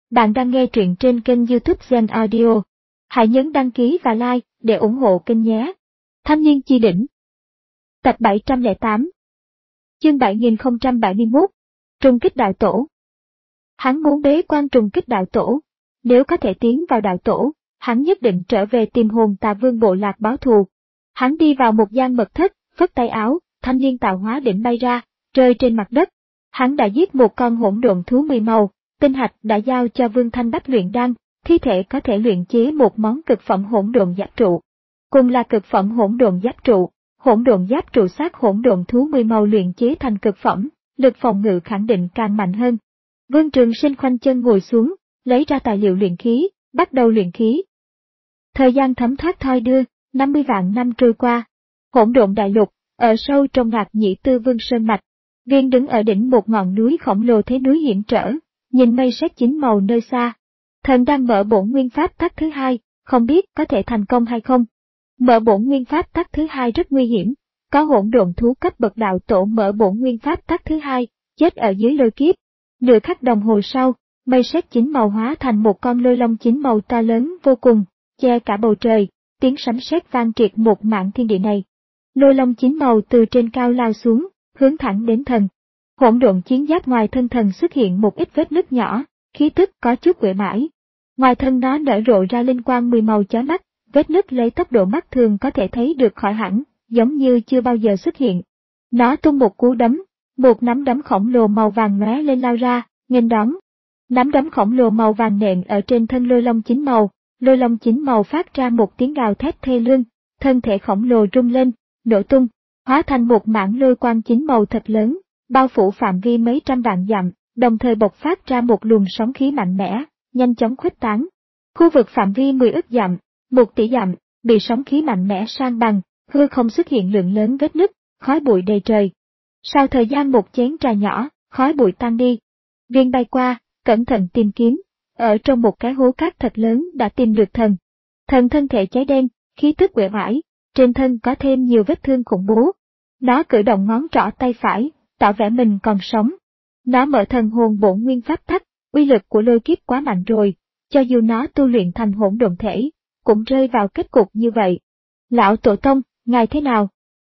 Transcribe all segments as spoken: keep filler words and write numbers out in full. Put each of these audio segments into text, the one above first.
Bạn đang nghe truyện trên kênh YouTube Zen Audio. Hãy nhấn đăng ký và like để ủng hộ kênh nhé. Thanh niên chi đỉnh. Tập bảy trăm lẻ tám. Chương bảy nghìn không trăm bảy mươi mốt. Trùng kích đạo tổ. Hắn muốn bế quan trùng kích đạo tổ. Nếu có thể tiến vào đạo tổ, hắn nhất định trở về tìm hồn Tà Vương bộ lạc báo thù. Hắn đi vào một gian mật thất, phất tay áo, thanh niên tạo hóa đỉnh bay ra, rơi trên mặt đất. Hắn đã giết một con hỗn độn thú mười màu. Tinh hạch đã giao cho Vương Thanh Bách luyện đan, thi thể có thể luyện chế một món cực phẩm hỗn độn giáp trụ. Cùng là cực phẩm hỗn độn giáp trụ, hỗn độn giáp trụ xác hỗn độn thú mười màu luyện chế thành cực phẩm, lực phòng ngự khẳng định càng mạnh hơn. Vương Trường Sinh khoanh chân ngồi xuống, lấy ra tài liệu luyện khí, bắt đầu luyện khí. Thời gian thấm thoát thoi đưa, năm mươi vạn năm trôi qua. Hỗn độn đại lục, ở sâu trong ngạc nhĩ tư Vương Sơn mạch, Viên đứng ở đỉnh một ngọn núi khổng lồ thế núi hiểm trở. Nhìn mây sét chín màu nơi xa. Thần đang mở bổn nguyên pháp tắc thứ hai, không biết có thể thành công hay không. Mở bổn nguyên pháp tắc thứ hai rất nguy hiểm, có hỗn độn thú cấp bậc đạo tổ mở bổn nguyên pháp tắc thứ hai, chết ở dưới lôi kiếp. Nửa khắc đồng hồ sau, mây sét chín màu hóa thành một con lôi long chín màu to lớn vô cùng, che cả bầu trời, tiếng sấm sét vang triệt một mảng thiên địa này. Lôi long chín màu từ trên cao lao xuống, hướng thẳng đến thần. Hỗn độn chiến giáp ngoài thân thần xuất hiện một ít vết nứt nhỏ, khí tức có chút uể mãi. Ngoài thân nó nở rộ ra linh quang mười màu chói mắt, vết nứt lấy tốc độ mắt thường có thể thấy được khỏi hẳn, giống như chưa bao giờ xuất hiện. Nó tung một cú đấm, một nắm đấm khổng lồ màu vàng lóe lên lao ra, nghênh đón. Nắm đấm khổng lồ màu vàng nện ở trên thân lôi long chín màu, lôi long chín màu phát ra một tiếng gào thét thê lương, thân thể khổng lồ rung lên, nổ tung, hóa thành một mảng lôi quang chín màu thật lớn. Bao phủ phạm vi mấy trăm vạn dặm, đồng thời bộc phát ra một luồng sóng khí mạnh mẽ, nhanh chóng khuếch tán. Khu vực phạm vi mười ức dặm, một tỷ dặm, bị sóng khí mạnh mẽ san bằng, hư không xuất hiện lượng lớn vết nứt, khói bụi đầy trời. Sau thời gian một chén trà nhỏ, khói bụi tan đi. Viên bay qua, cẩn thận tìm kiếm, ở trong một cái hố cát thật lớn đã tìm được thần. Thần thân thể cháy đen, khí tức uể oải, trên thân có thêm nhiều vết thương khủng bố. Nó cử động ngón trỏ tay phải, tỏ vẻ mình còn sống. Nó mở thần hồn bổn nguyên pháp tắc, uy lực của lôi kiếp quá mạnh rồi, cho dù nó tu luyện thành hỗn độn thể, cũng rơi vào kết cục như vậy. Lão Tổ Tông, ngài thế nào?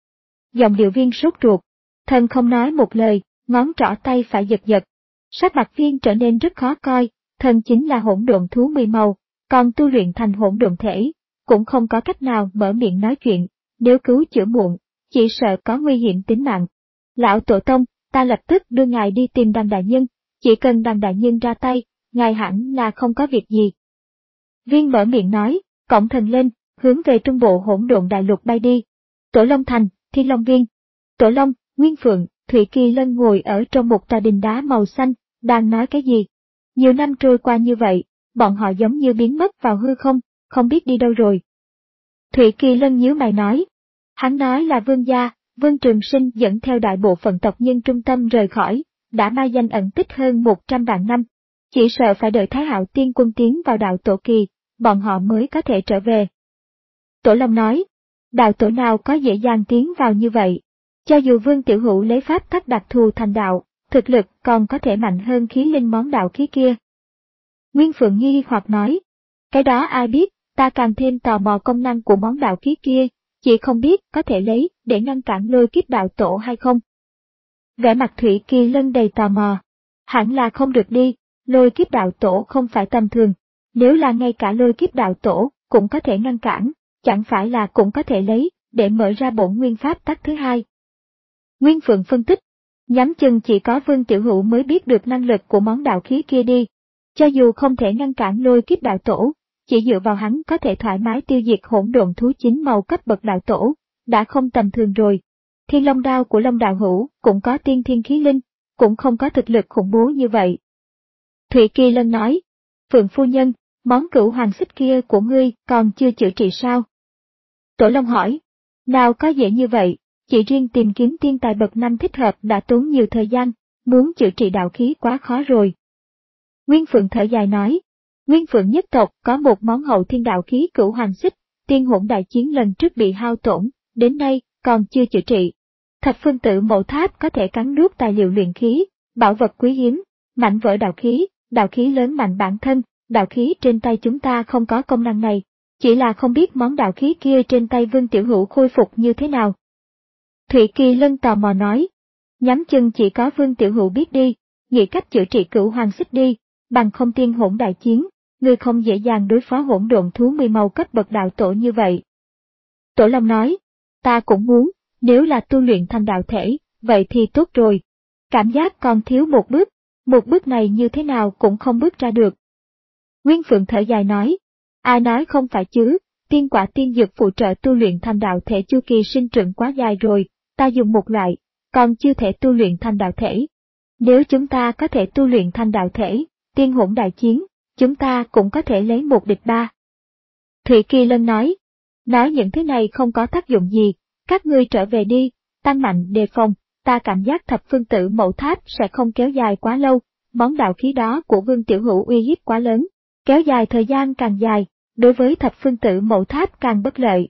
Giọng điệu Viên sốt ruột, thần không nói một lời, ngón trỏ tay phải giật giật. Sắc mặt Viên trở nên rất khó coi, thần chính là hỗn độn thú mười màu, còn tu luyện thành hỗn độn thể, cũng không có cách nào mở miệng nói chuyện, nếu cứu chữa muộn, chỉ sợ có nguy hiểm tính mạng. Lão Tổ Tông, ta lập tức đưa ngài đi tìm Đằng đại nhân, chỉ cần Đằng đại nhân ra tay, ngài hẳn là không có việc gì. Viên mở miệng nói, cõng thần lên, hướng về trung bộ hỗn độn đại lục bay đi. Tổ Long Thành, Thiên Long Viên. Tổ Long, Nguyên Phượng, Thủy Kỳ Lân ngồi ở trong một tòa đình đá màu xanh, đang nói cái gì? Nhiều năm trôi qua như vậy, bọn họ giống như biến mất vào hư không, không biết đi đâu rồi. Thủy Kỳ Lân nhíu mày nói. Hắn nói là Vương gia. Vương Trường Sinh dẫn theo đại bộ phận tộc nhân trung tâm rời khỏi, đã mai danh ẩn tích hơn một trăm vạn năm. Chỉ sợ phải đợi Thái Hạo Tiên Quân tiến vào đạo tổ kỳ, bọn họ mới có thể trở về. Tổ Long nói, đạo tổ nào có dễ dàng tiến vào như vậy. Cho dù Vương Tiểu Hữu lấy pháp tắc đặc thù thành đạo, thực lực còn có thể mạnh hơn khí linh món đạo khí kia. Nguyên Phượng nghi hoặc nói, cái đó ai biết, ta càng thêm tò mò công năng của món đạo khí kia. Chị không biết có thể lấy để ngăn cản lôi kiếp đạo tổ hay không. Vẻ mặt Thủy Kỳ Lân đầy tò mò. Hẳn là không được đi, lôi kiếp đạo tổ không phải tầm thường. Nếu là ngay cả lôi kiếp đạo tổ cũng có thể ngăn cản, chẳng phải là cũng có thể lấy để mở ra bổn nguyên pháp tắc thứ hai. Nguyên Phượng phân tích, nhắm chừng chỉ có Vương Tiểu Hữu mới biết được năng lực của món đạo khí kia đi. Cho dù không thể ngăn cản lôi kiếp đạo tổ, chỉ dựa vào hắn có thể thoải mái tiêu diệt hỗn độn thú chín màu cấp bậc đạo tổ, đã không tầm thường rồi. Thiên Long đao của Long đạo hữu cũng có tiên thiên khí linh, cũng không có thực lực khủng bố như vậy. Thủy Kỳ Lân nói, Phượng phu nhân, món cửu hoàng xích kia của ngươi còn chưa chữa trị sao? Tổ Long hỏi, nào có dễ như vậy, chỉ riêng tìm kiếm tiên tài bậc năm thích hợp đã tốn nhiều thời gian, muốn chữa trị đạo khí quá khó rồi. Nguyên Phượng thở dài nói, Nguyên Phượng nhất tộc có một món hậu thiên đạo khí cửu hoàng xích, tiên hỗn đại chiến lần trước bị hao tổn, đến nay còn chưa chữa trị. Thập phương tự mộ tháp có thể cắn nuốt tài liệu luyện khí, bảo vật quý hiếm, mảnh vỡ đạo khí, đạo khí lớn mạnh bản thân, đạo khí trên tay chúng ta không có công năng này, chỉ là không biết món đạo khí kia trên tay Vương Tiểu Hữu khôi phục như thế nào. Thụy Kỳ Lân tò mò nói, nhắm chân chỉ có Vương Tiểu Hữu biết đi, nghĩ cách chữa trị Cửu Hoàng Xích đi, bằng không tiên hỗn đại chiến, ngươi không dễ dàng đối phó hỗn độn thú mười màu cấp bậc đạo tổ như vậy. Tổ Long nói, ta cũng muốn, nếu là tu luyện thành đạo thể, vậy thì tốt rồi. Cảm giác còn thiếu một bước, một bước này như thế nào cũng không bước ra được. Nguyên Phượng thở dài nói, ai nói không phải chứ, tiên quả tiên dược phụ trợ tu luyện thành đạo thể chu kỳ sinh trưởng quá dài rồi, ta dùng một loại, còn chưa thể tu luyện thành đạo thể. Nếu chúng ta có thể tu luyện thành đạo thể, tiên hỗn đại chiến, chúng ta cũng có thể lấy một địch ba. Thụy Kỳ Lân nói, nói những thứ này không có tác dụng gì, các ngươi trở về đi, tăng mạnh đề phòng, ta cảm giác thập phương tử mẫu tháp sẽ không kéo dài quá lâu, món đạo khí đó của Vương Tiểu Hữu uy hiếp quá lớn, kéo dài thời gian càng dài, đối với thập phương tử mẫu tháp càng bất lợi.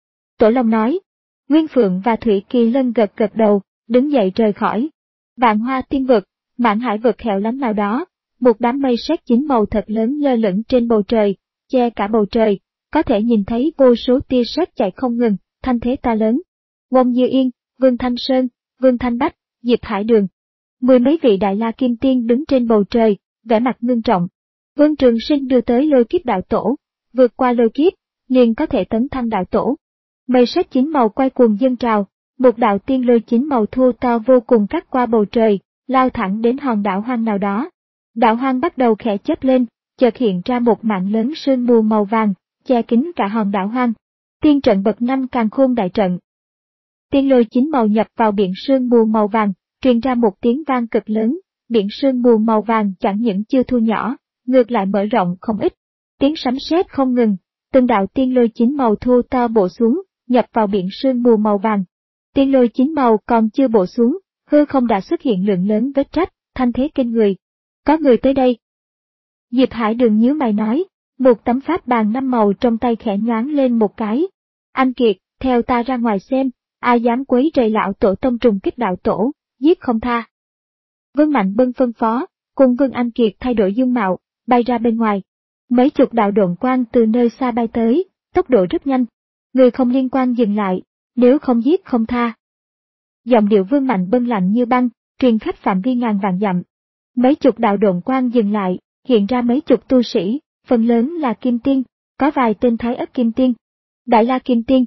Tổ Long nói, Nguyên Phượng và Thụy Kỳ Lân gật gật đầu, đứng dậy rời khỏi. Vạn Hoa Tiên Vực, Mãn Hải Vực hẻo lánh nào đó, một đám mây sét chín màu thật lớn lơ lửng trên bầu trời, che cả bầu trời, có thể nhìn thấy vô số tia sét chạy không ngừng, thanh thế to lớn. Wong Như Yên, Vương Thanh Sơn, Vương Thanh Bách, Diệp Hải Đường, mười mấy vị Đại La Kim Tiên đứng trên bầu trời, vẻ mặt ngưng trọng. Vương Trường Sinh đưa tới lôi kiếp đạo tổ, vượt qua lôi kiếp, liền có thể tấn thăng đạo tổ. Mây sét chín màu quay cuồng dâng trào, một đạo tiên lôi chín màu thô to vô cùng cắt qua bầu trời, lao thẳng đến hòn đảo hoang nào đó. Đảo hoang bắt đầu khẽ chớp lên, chợt hiện ra một mảng lớn sương mù màu vàng, che kín cả hòn đảo hoang. Tiên trận bậc năm Càn Khôn đại trận. Tiên lôi chín màu nhập vào biển sương mù màu vàng, truyền ra một tiếng vang cực lớn, biển sương mù màu vàng chẳng những chưa thu nhỏ, ngược lại mở rộng không ít. Tiếng sấm sét không ngừng, từng đạo tiên lôi chín màu thô to bổ xuống, nhập vào biển sương mù màu vàng. Tiên lôi chín màu còn chưa bổ xuống, hư không đã xuất hiện lượng lớn vết rách, thanh thế kinh người. Có người tới đây. Diệp Hải Đường nhíu mày nói, một tấm pháp bàn năm màu trong tay khẽ nhoáng lên một cái. Anh Kiệt, theo ta ra ngoài xem, ai dám quấy rầy lão tổ tông trùng kích đạo tổ, giết không tha. Vương Mạnh Bân phân phó, cùng Vương Anh Kiệt thay đổi dung mạo, bay ra bên ngoài. Mấy chục đạo độn quang từ nơi xa bay tới, tốc độ rất nhanh. Người không liên quan dừng lại, nếu không giết không tha. Giọng điệu Vương Mạnh Bân lạnh như băng, truyền khắp phạm vi ngàn vạn dặm. Mấy chục đạo độn quang dừng lại, hiện ra mấy chục tu sĩ, phần lớn là Kim Tiên, có vài tên Thái Ất Kim Tiên, Đại La Kim Tiên.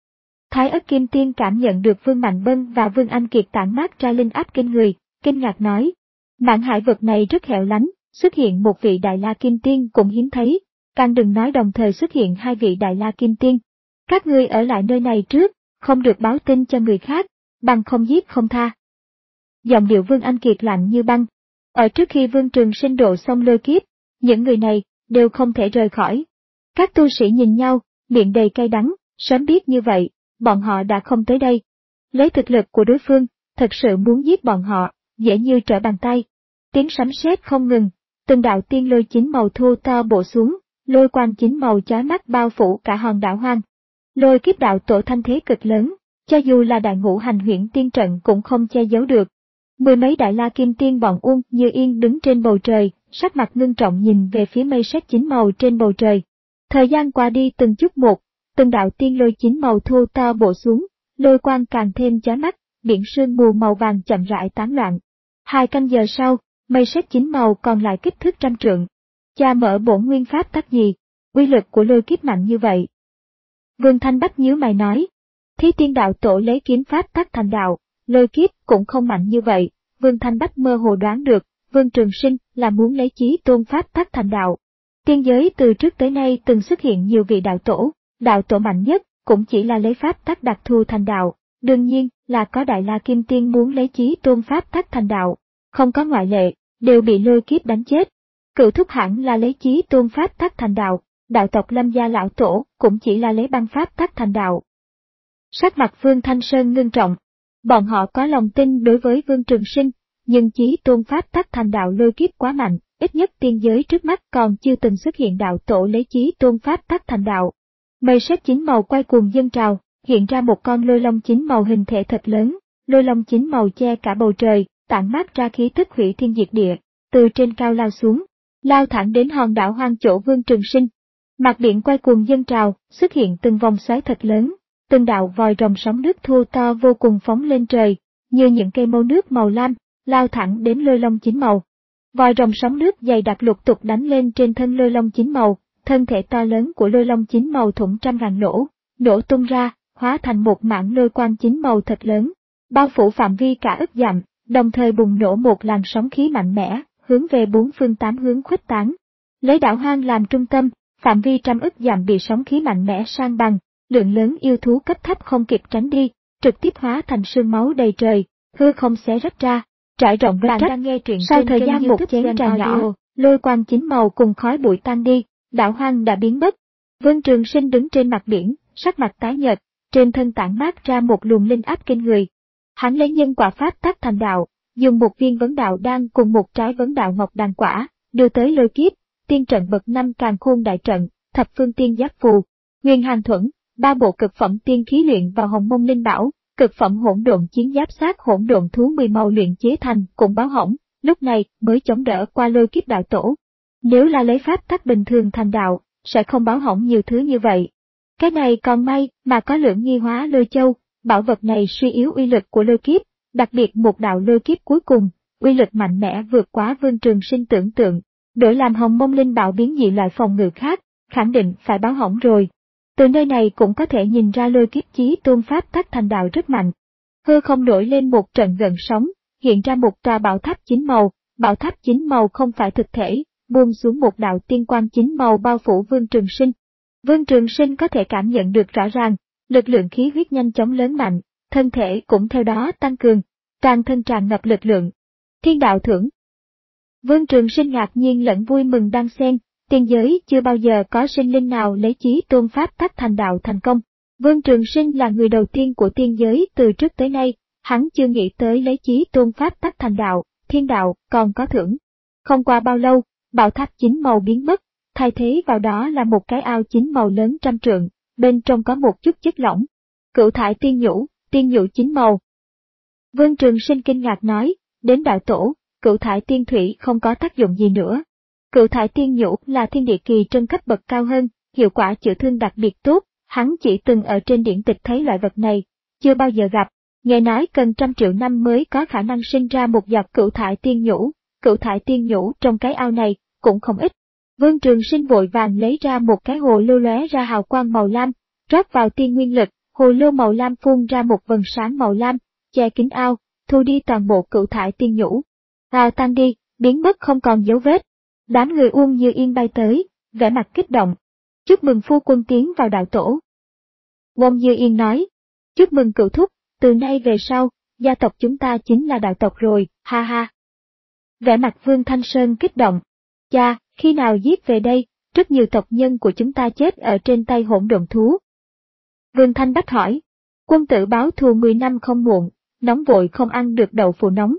Thái Ất Kim Tiên cảm nhận được Vương Mạnh Bân và Vương Anh Kiệt tản mát ra linh áp kinh người, kinh ngạc nói, Mãn Hải Vực này rất hẻo lánh, xuất hiện một vị Đại La Kim Tiên cũng hiếm thấy, càng đừng nói đồng thời xuất hiện hai vị Đại La Kim Tiên. Các ngươi ở lại nơi này trước, không được báo tin cho người khác, bằng không giết không tha. Giọng điệu Vương Anh Kiệt lạnh như băng. Ở trước khi Vương Trường Sinh độ xong lôi kiếp, những người này đều không thể rời khỏi. Các tu sĩ nhìn nhau, miệng đầy cay đắng, sớm biết như vậy, bọn họ đã không tới đây. Lấy thực lực của đối phương, thật sự muốn giết bọn họ, dễ như trở bàn tay. Tiếng sấm sét không ngừng, từng đạo tiên lôi chín màu thô to bổ xuống, lôi quang chín màu chói mắt bao phủ cả hòn đảo hoang. Lôi kiếp đạo tổ thanh thế cực lớn, cho dù là đại ngũ hành huyễn tiên trận cũng không che giấu được. Mười mấy Đại La Kim Tiên bọn Uông Như Yên đứng trên bầu trời, sắc mặt ngưng trọng nhìn về phía mây sét chín màu trên bầu trời. Thời gian qua đi từng chút một, từng đạo tiên lôi chín màu thô to bổ xuống, lôi quang càng thêm chói mắt, biển sương mù màu vàng chậm rãi tán loạn. Hai canh giờ sau, mây sét chín màu còn lại kích thước trăm trượng. Cha mở bổn nguyên pháp tắc gì, uy lực của lôi kiếp mạnh như vậy. Vương Thanh Bách nhíu mày nói, Thí Tiên đạo tổ lấy kiếm pháp tắc thành đạo, lôi kiếp cũng không mạnh như vậy. Vương Thanh Bách mơ hồ đoán được, Vương Trường Sinh là muốn lấy chí tôn pháp tắc thành đạo. Tiên giới từ trước tới nay từng xuất hiện nhiều vị đạo tổ, đạo tổ mạnh nhất cũng chỉ là lấy pháp tắc đặc thù thành đạo, đương nhiên là có Đại La Kim Tiên muốn lấy chí tôn pháp tắc thành đạo, không có ngoại lệ, đều bị lôi kiếp đánh chết. Cựu Thúc hẳn là lấy chí tôn pháp tắc thành đạo, đạo tộc Lâm gia lão tổ cũng chỉ là lấy băng pháp tắc thành đạo. Sắc mặt Vương Thanh Sơn ngưng trọng. Bọn họ có lòng tin đối với Vương Trường Sinh, nhưng chí tôn pháp tắc thành đạo lôi kiếp quá mạnh, ít nhất tiên giới trước mắt còn chưa từng xuất hiện đạo tổ lấy chí tôn pháp tắc thành đạo. Mây sét chín màu quay cuồng dâng trào, hiện ra một con lôi long chín màu hình thể thật lớn, lôi long chín màu che cả bầu trời, tản mát ra khí tức hủy thiên diệt địa, từ trên cao lao xuống, lao thẳng đến hòn đảo hoang chỗ Vương Trường Sinh. Mặt biển quay cuồng dâng trào, xuất hiện từng vòng xoáy thật lớn, từng đạo vòi rồng sóng nước thô to vô cùng phóng lên trời, như những cây mâu nước màu lam, lao thẳng đến lôi long chín màu. Vòi rồng sóng nước dày đặc lục tục đánh lên trên thân lôi long chín màu, thân thể to lớn của lôi long chín màu thủng trăm ngàn lỗ, nổ tung ra, hóa thành một mảng lôi quang chín màu thật lớn, bao phủ phạm vi cả ức dặm, đồng thời bùng nổ một làn sóng khí mạnh mẽ, hướng về bốn phương tám hướng khuếch tán. Lấy đảo hoang làm trung tâm, phạm vi trăm ức dặm bị sóng khí mạnh mẽ san bằng, lượng lớn yêu thú cấp thấp không kịp tránh đi, trực tiếp hóa thành sương máu đầy trời, hư không xé rách ra, trải rộng vết rách. Sau thời gian một chén trà nhỏ, lôi quang chín màu cùng khói bụi tan đi, đảo hoang đã biến mất. Vương Trường Sinh đứng trên mặt biển, sắc mặt tái nhợt, trên thân tản mát ra một luồng linh áp kinh người. Hắn lấy nhân quả pháp tắc thành đạo, dùng một viên vấn đạo đan cùng một trái vấn đạo ngọc đàn quả, đưa tới lôi kiếp, tiên trận bậc năm càn khôn đại trận, thập phương tiên giáp phù, nguyên hàn thuẫn, ba bộ cực phẩm tiên khí luyện vào hồng mông linh bảo, cực phẩm hỗn độn chiến giáp sát hỗn độn thú mười màu luyện chế thành cùng báo hỏng, lúc này mới chống đỡ qua lôi kiếp đạo tổ. Nếu là lấy pháp tắc bình thường thành đạo, sẽ không báo hỏng nhiều thứ như vậy. Cái này còn may mà có Lưỡng Nghi Hóa Lôi Châu, bảo vật này suy yếu uy lực của lôi kiếp, đặc biệt một đạo lôi kiếp cuối cùng, uy lực mạnh mẽ vượt quá Vương Trường Sinh tưởng tượng, đổi làm hồng mông linh bảo biến dị loại phòng ngự khác, khẳng định phải báo hỏng rồi. Từ nơi này cũng có thể nhìn ra lôi kiếp chí tôn pháp tắc thành đạo rất mạnh. Hư không nổi lên một trận gợn sóng, hiện ra một tòa bảo tháp chín màu, bảo tháp chín màu không phải thực thể, buông xuống một đạo tiên quang chín màu bao phủ Vương Trường Sinh. Vương Trường Sinh có thể cảm nhận được rõ ràng, lực lượng khí huyết nhanh chóng lớn mạnh, thân thể cũng theo đó tăng cường, toàn thân tràn ngập lực lượng. Thiên đạo thưởng. Vương Trường Sinh ngạc nhiên lẫn vui mừng đan xen, tiên giới chưa bao giờ có sinh linh nào lấy chí tôn pháp tắc thành đạo thành công. Vương Trường Sinh là người đầu tiên của tiên giới từ trước tới nay, hắn chưa nghĩ tới lấy chí tôn pháp tắc thành đạo, thiên đạo còn có thưởng. Không qua bao lâu, bảo tháp chín màu biến mất, thay thế vào đó là một cái ao chín màu lớn trăm trượng, bên trong có một chút chất lỏng. Cửu thải tiên nhũ, tiên nhũ chín màu. Vương Trường Sinh kinh ngạc nói, đến đạo tổ, cửu thải tiên thủy không có tác dụng gì nữa. Cửu thải tiên nhũ là thiên địa kỳ trân cấp bậc cao hơn, hiệu quả chữa thương đặc biệt tốt, hắn chỉ từng ở trên điển tịch thấy loại vật này, chưa bao giờ gặp, nghe nói cần trăm triệu năm mới có khả năng sinh ra một giọt cửu thải tiên nhũ, cửu thải tiên nhũ trong cái ao này, cũng không ít. Vương Trường Sinh vội vàng lấy ra một cái hồ lô lóe ra hào quang màu lam, rót vào tiên nguyên lực, hồ lô màu lam phun ra một vầng sáng màu lam, che kín ao, thu đi toàn bộ cửu thải tiên nhũ. Ao tan đi, biến mất không còn dấu vết. Đám người Uông Như Yên bay tới, vẻ mặt kích động. Chúc mừng phu quân tiến vào đạo tổ. Uông Như Yên nói, chúc mừng cửu thúc, từ nay về sau, gia tộc chúng ta chính là đạo tộc rồi, ha ha. Vẻ mặt Vương Thanh Sơn kích động. Cha, khi nào giết về đây, rất nhiều tộc nhân của chúng ta chết ở trên tay hỗn độn thú. Vương Thanh Bách hỏi, quân tử báo thù mười năm không muộn, nóng vội không ăn được đậu phụ nóng.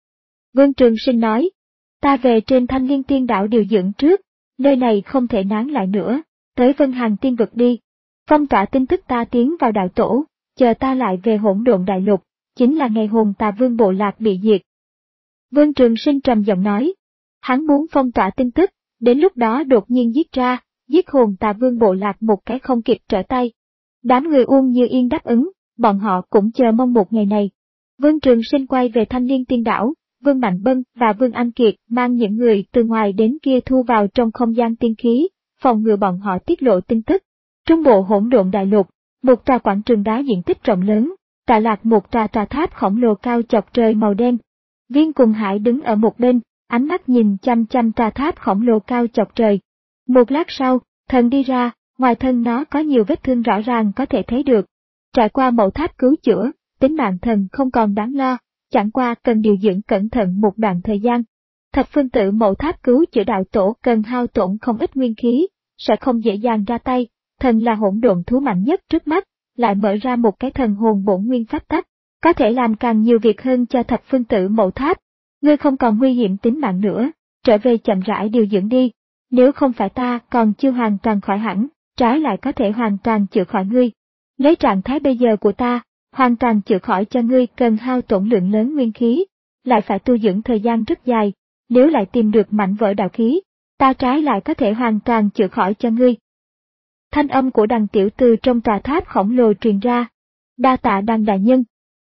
Vương Trường Sinh nói, ta về trên Thanh Liên Tiên Đảo điều dưỡng trước, nơi này không thể nán lại nữa, tới Vân Hàn Tiên Vực đi. Phong tỏa tin tức ta tiến vào đạo tổ, chờ ta lại về hỗn độn đại lục, chính là ngày hồn Tà Vương bộ lạc bị diệt. Vương Trường Sinh trầm giọng nói, hắn muốn phong tỏa tin tức, đến lúc đó đột nhiên giết ra, giết hồn Tà Vương bộ lạc một cái không kịp trở tay. Đám người Uông Như Yên đáp ứng, bọn họ cũng chờ mong một ngày này. Vương Trường Sinh quay về Thanh Liên Tiên Đảo, Vương Mạnh Bân và Vương Anh Kiệt mang những người từ ngoài đến kia thu vào trong không gian tiên khí, phòng ngừa bọn họ tiết lộ tin tức. Trung bộ hỗn độn đại lục, một tòa quảng trường đá diện tích rộng lớn, tọa lạc một tòa tòa tháp khổng lồ cao chọc trời màu đen. Viên Cùng Hải đứng ở một bên, ánh mắt nhìn chăm chăm tòa tháp khổng lồ cao chọc trời. Một lát sau, thần đi ra, ngoài thân nó có nhiều vết thương rõ ràng có thể thấy được. Trải qua mẫu tháp cứu chữa, tính mạng thần không còn đáng lo, chẳng qua cần điều dưỡng cẩn thận một đoạn thời gian. Thập phương tự mẫu tháp cứu chữa đạo tổ cần hao tổn không ít nguyên khí, sẽ không dễ dàng ra tay. Thần là hỗn độn thú mạnh nhất trước mắt, lại mở ra một cái thần hồn bổn nguyên pháp tắc, có thể làm càng nhiều việc hơn cho thập phương tự mẫu tháp. Ngươi không còn nguy hiểm tính mạng nữa, trở về chậm rãi điều dưỡng đi. Nếu không phải ta còn chưa hoàn toàn khỏi hẳn, trái lại có thể hoàn toàn chữa khỏi ngươi. Lấy trạng thái bây giờ của ta, hoàn toàn chữa khỏi cho ngươi cần hao tổn lượng lớn nguyên khí, lại phải tu dưỡng thời gian rất dài, nếu lại tìm được mảnh vỡ đạo khí. ta trái lại có thể hoàn toàn chữa khỏi cho ngươi. Thanh âm của Đằng Tiểu từ trong tòa tháp khổng lồ truyền ra. Đa tạ Đằng đại nhân.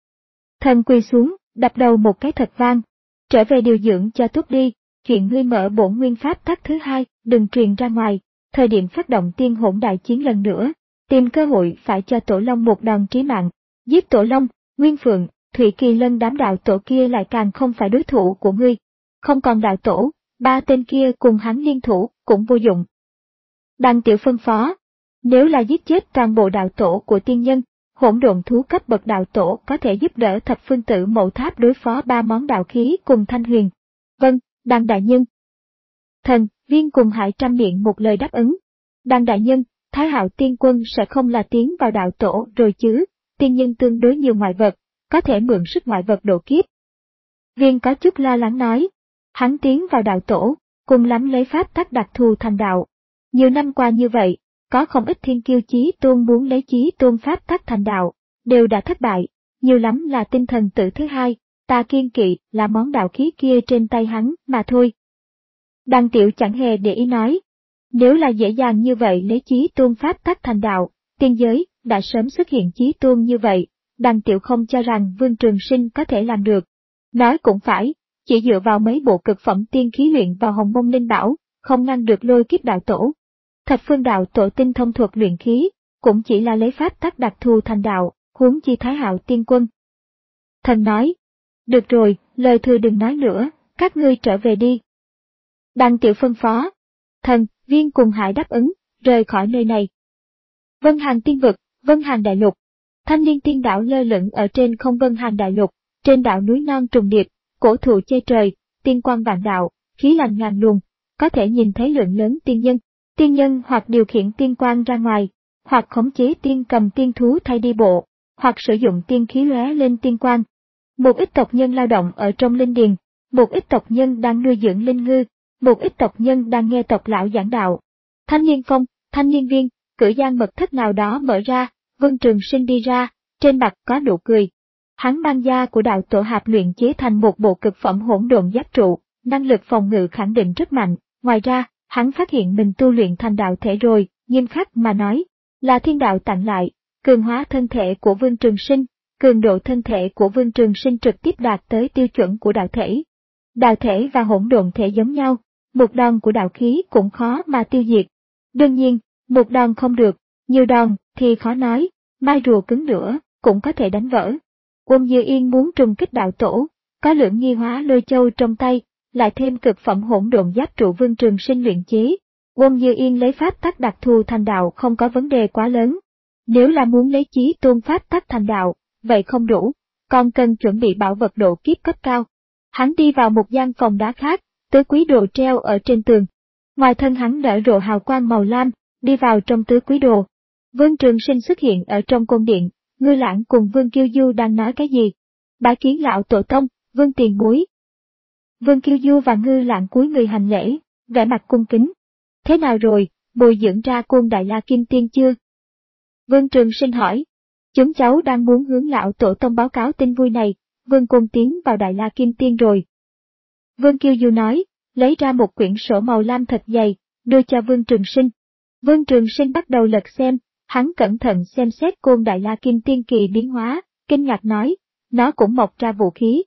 Thần quỳ xuống, đập đầu một cái thật vang. Trở về điều dưỡng cho tốt đi, chuyện ngươi mở bổn nguyên pháp tắc thứ hai, đừng truyền ra ngoài. Thời điểm phát động tiên hỗn đại chiến lần nữa, tìm cơ hội phải cho Tổ Long một đòn trí mạng. Giết Tổ Long, Nguyên Phượng, Thủy Kỳ Lân đám đạo tổ kia lại càng không phải đối thủ của ngươi. Không còn đạo tổ, ba tên kia cùng hắn liên thủ, cũng vô dụng. Đằng Tiểu phân phó, nếu là giết chết toàn bộ đạo tổ của tiên nhân, hỗn độn thú cấp bậc đạo tổ có thể giúp đỡ thập phương tử mẫu tháp đối phó ba món đạo khí cùng Thanh Huyền. Vâng, Đằng đại nhân. Thần, Viên cùng Hải trăm miệng một lời đáp ứng. Đằng đại nhân, Thái Hạo tiên quân sẽ không là tiến vào đạo tổ rồi chứ, tiên nhân tương đối nhiều ngoại vật, có thể mượn sức ngoại vật độ kiếp. Viên có chút lo lắng nói, hắn tiến vào đạo tổ, cùng lắm lấy pháp tắc đặc thù thành đạo. Nhiều năm qua như vậy, có không ít thiên kiêu chí tôn muốn lấy chí tôn pháp tắc thành đạo, đều đã thất bại, nhiều lắm là tinh thần tử thứ hai, ta kiên kỵ là món đạo khí kia trên tay hắn mà thôi. Đằng Tiểu chẳng hề để ý nói, nếu là dễ dàng như vậy lấy chí tôn pháp tắc thành đạo, tiên giới đã sớm xuất hiện chí tôn như vậy, Đằng Tiểu không cho rằng Vương Trường Sinh có thể làm được. Nói cũng phải, chỉ dựa vào mấy bộ cực phẩm tiên khí luyện vào Hồng Mông Linh Bảo, không ngăn được lôi kiếp đạo tổ. Thập phương đạo tổ tinh thông thuật luyện khí, cũng chỉ là lấy pháp tắc đặc thù thành đạo, huống chi Thái Hạo tiên quân. Thần nói, được rồi, lời thừa đừng nói nữa, các ngươi trở về đi. Đằng Tiểu phân phó, thần, Viên cùng Hải đáp ứng, rời khỏi nơi này. Vân Hàng tiên vực, Vân Hàng đại lục. Thanh Liên tiên đảo lơ lửng ở trên không Vân Hàng đại lục, trên đảo núi non trùng điệp, cổ thụ che trời, tiên quang vạn đạo, khí lạnh ngàn luồng, có thể nhìn thấy lượng lớn tiên nhân. Tiên nhân hoặc điều khiển tiên quang ra ngoài, hoặc khống chế tiên cầm tiên thú thay đi bộ, hoặc sử dụng tiên khí lóe lên tiên quang. Một ít tộc nhân lao động ở trong linh điền, một ít tộc nhân đang nuôi dưỡng linh ngư, một ít tộc nhân đang nghe tộc lão giảng đạo. Thanh Liên Phong, Thanh Liên Viên, cửa gian mật thất nào đó mở ra, Vương Trường Sinh đi ra, trên mặt có nụ cười. Hắn mang da của đạo tổ hạp luyện chế thành một bộ cực phẩm hỗn độn giáp trụ, năng lực phòng ngự khẳng định rất mạnh, ngoài ra, hắn phát hiện mình tu luyện thành đạo thể rồi, nghiêm khắc mà nói, là thiên đạo tặng lại, cường hóa thân thể của Vương Trường Sinh, cường độ thân thể của Vương Trường Sinh trực tiếp đạt tới tiêu chuẩn của đạo thể. Đạo thể và hỗn độn thể giống nhau, một đòn của đạo khí cũng khó mà tiêu diệt. Đương nhiên, một đòn không được, nhiều đòn thì khó nói, mai rùa cứng nữa, cũng có thể đánh vỡ. Uông Như Yên muốn trùng kích đạo tổ, có lưỡng nghi hóa lôi châu trong tay, lại thêm cực phẩm hỗn độn giáp trụ Vương Trường Sinh luyện chế. Uông Như Yên lấy pháp tắc đặc thù thành đạo không có vấn đề quá lớn. Nếu là muốn lấy chí tôn pháp tắc thành đạo, vậy không đủ, còn cần chuẩn bị bảo vật độ kiếp cấp cao. Hắn đi vào một gian phòng đá khác, tứ quý đồ treo ở trên tường. Ngoài thân hắn nở rộ hào quang màu lam, đi vào trong tứ quý đồ. Vương Trường Sinh xuất hiện ở trong cung điện, Ngư Lãng cùng Vương Kiêu Du đang nói cái gì? Bái kiến lão tổ tông, Vương tiền bối. Vương Kiêu Du và Ngư Lãng cúi người hành lễ, vẻ mặt cung kính. Thế nào rồi, bồi dưỡng ra côn Đại La Kim Tiên chưa? Vương Trường Sinh hỏi. Chúng cháu đang muốn hướng lão tổ tông báo cáo tin vui này, Vương Côn tiến vào Đại La Kim Tiên rồi. Vương Kiêu Du nói, lấy ra một quyển sổ màu lam thật dày, đưa cho Vương Trường Sinh. Vương Trường Sinh bắt đầu lật xem, hắn cẩn thận xem xét côn Đại La Kim Tiên kỳ biến hóa, kinh ngạc nói, nó cũng mọc ra vũ khí.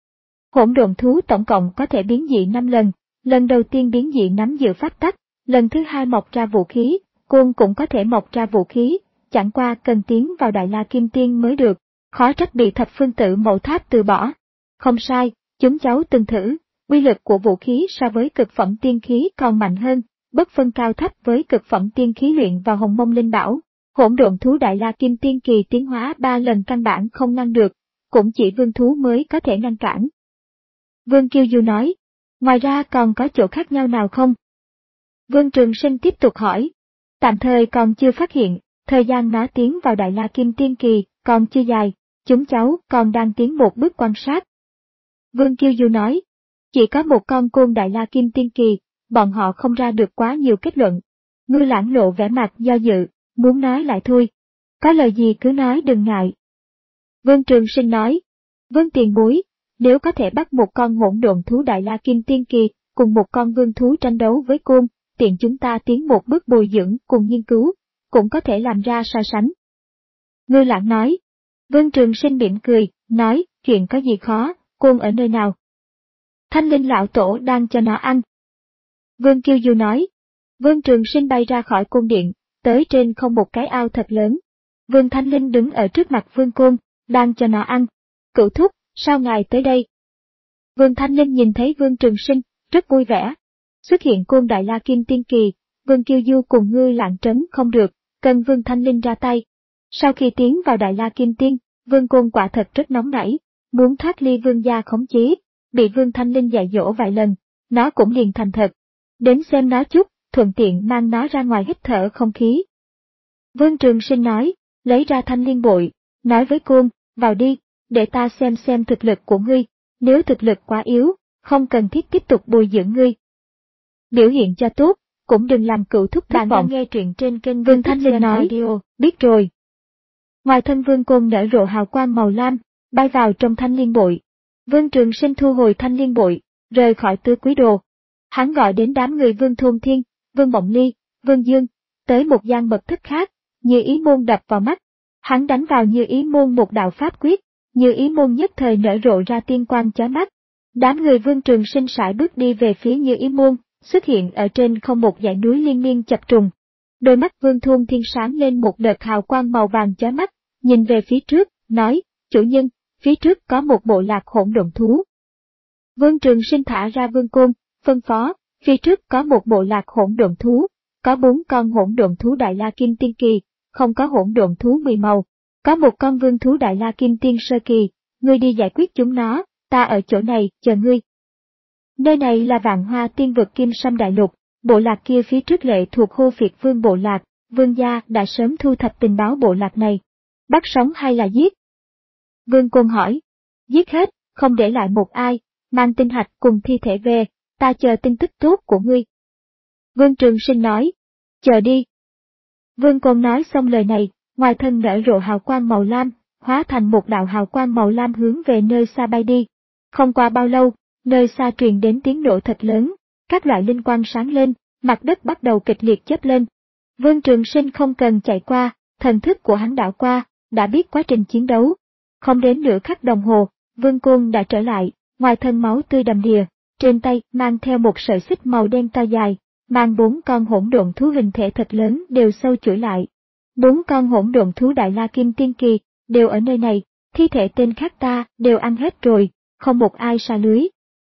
Hỗn độn thú tổng cộng có thể biến dị năm lần, lần đầu tiên biến dị nắm giữ pháp tắc, lần thứ hai mọc ra vũ khí, côn cũng có thể mọc ra vũ khí, chẳng qua cần tiến vào Đại La Kim Tiên mới được, khó trách bị thập phương tử mẫu tháp từ bỏ. Không sai, chúng cháu từng thử, uy lực của vũ khí so với cực phẩm tiên khí còn mạnh hơn, bất phân cao thấp với cực phẩm tiên khí luyện vào Hồng Mông Linh Bảo. Hỗn độn thú Đại La Kim Tiên kỳ tiến hóa ba lần căn bản không ngăn được, cũng chỉ vương thú mới có thể ngăn cản. Vương Kiêu Du nói, ngoài ra còn có chỗ khác nhau nào không? Vương Trường Sinh tiếp tục hỏi, tạm thời còn chưa phát hiện, thời gian nó tiến vào Đại La Kim Tiên kỳ còn chưa dài, chúng cháu còn đang tiến một bước quan sát. Vương Kiêu Du nói, chỉ có một con côn Đại La Kim Tiên kỳ, bọn họ không ra được quá nhiều kết luận. Ngư Lãng lộ vẻ mặt do dự, muốn nói lại thôi. Có lời gì cứ nói đừng ngại. Vương Trường Sinh nói, Vương tiền bối, nếu có thể bắt một con hỗn độn thú Đại La Kim Tiên kỳ, cùng một con vương thú tranh đấu với côn, tiện chúng ta tiến một bước bồi dưỡng cùng nghiên cứu, cũng có thể làm ra so sánh. Ngư Lãng nói. Vương Trường Sinh mỉm cười, nói, chuyện có gì khó, côn ở nơi nào? Thanh Linh lão tổ đang cho nó ăn. Vương Kiêu Du nói. Vương Trường Sinh bay ra khỏi cung điện, tới trên không một cái ao thật lớn. Vương Thanh Linh đứng ở trước mặt Vương Côn, đang cho nó ăn. Cửu thúc, sao ngài tới đây? Vương Thanh Linh nhìn thấy Vương Trường Sinh, rất vui vẻ. Xuất hiện Côn Đại La Kim Tiên Kỳ, Vương Kiêu Du cùng Ngư Lãng trấn không được, cần Vương Thanh Linh ra tay. Sau khi tiến vào Đại La Kim Tiên, Vương Côn quả thật rất nóng nảy, muốn thoát ly Vương gia khống chế, bị Vương Thanh Linh dạy dỗ vài lần, nó cũng liền thành thật. Đến xem nó chút, thuận tiện mang nó ra ngoài hít thở không khí. Vương Trường Sinh nói, lấy ra thanh liên bội, nói với Côn, vào đi, để ta xem xem thực lực của ngươi, nếu thực lực quá yếu, không cần thiết tiếp tục bồi dưỡng ngươi. Biểu hiện cho tốt, cũng đừng làm cựu thúc thất vọng. Bạn đang nghe truyện trên kênh Vương Thanh Linh nói, audio. Biết rồi. Ngoài thân Vương Côn nở rộ hào quang màu lam, bay vào trong thanh liên bội. Vương Trường Sinh thu hồi thanh liên bội, rời khỏi Tứ Quý Đồ. Hắn gọi đến đám người Vương Thôn Thiên, Vương Mộng Ly, Vương Dương, tới một gian mật thất khác, Như Ý Môn đập vào mắt. Hắn đánh vào Như Ý Môn một đạo pháp quyết, Như Ý Môn nhất thời nở rộ ra tiên quang chói mắt. Đám người Vương Trường Sinh sải bước đi về phía Như Ý Môn, xuất hiện ở trên không một dãy núi liên miên chập trùng. Đôi mắt Vương Thôn Thiên sáng lên một đợt hào quang màu vàng chói mắt, nhìn về phía trước, nói, chủ nhân, phía trước có một bộ lạc hỗn độn thú. Vương Trường Sinh thả ra Vương Côn, phân phó, phía trước có một bộ lạc hỗn độn thú, có bốn con hỗn độn thú Đại La Kim Tiên Kỳ, không có hỗn độn thú mười màu, có một con vương thú Đại La Kim Tiên Sơ Kỳ, ngươi đi giải quyết chúng nó, ta ở chỗ này chờ ngươi. Nơi này là Vạn Hoa Tiên vực Kim Sâm Đại Lục, bộ lạc kia phía trước lệ thuộc Hô Phiệt Vương bộ lạc, Vương gia đã sớm thu thập tình báo bộ lạc này. Bắt sống hay là giết? Vương Côn hỏi. Giết hết, không để lại một ai, mang tinh hạch cùng thi thể về, ta chờ tin tức tốt của ngươi. Vương Trường Sinh nói. Chờ đi. Vương Côn nói xong lời này, ngoài thân nở rộ hào quang màu lam, hóa thành một đạo hào quang màu lam hướng về nơi xa bay đi. Không qua bao lâu, nơi xa truyền đến tiếng nổ thật lớn, các loại linh quang sáng lên, mặt đất bắt đầu kịch liệt chớp lên. Vương Trường Sinh không cần chạy qua, thần thức của hắn đảo qua, đã biết quá trình chiến đấu. Không đến nửa khắc đồng hồ, Vương Côn đã trở lại, ngoài thân máu tươi đầm đìa, trên tay mang theo một sợi xích màu đen to dài, mang bốn con hỗn độn thú hình thể thật lớn đều sâu chuỗi lại. Bốn con hỗn độn thú Đại La Kim Tiên Kỳ, đều ở nơi này, thi thể tên khác ta đều ăn hết rồi, không một ai sa lưới.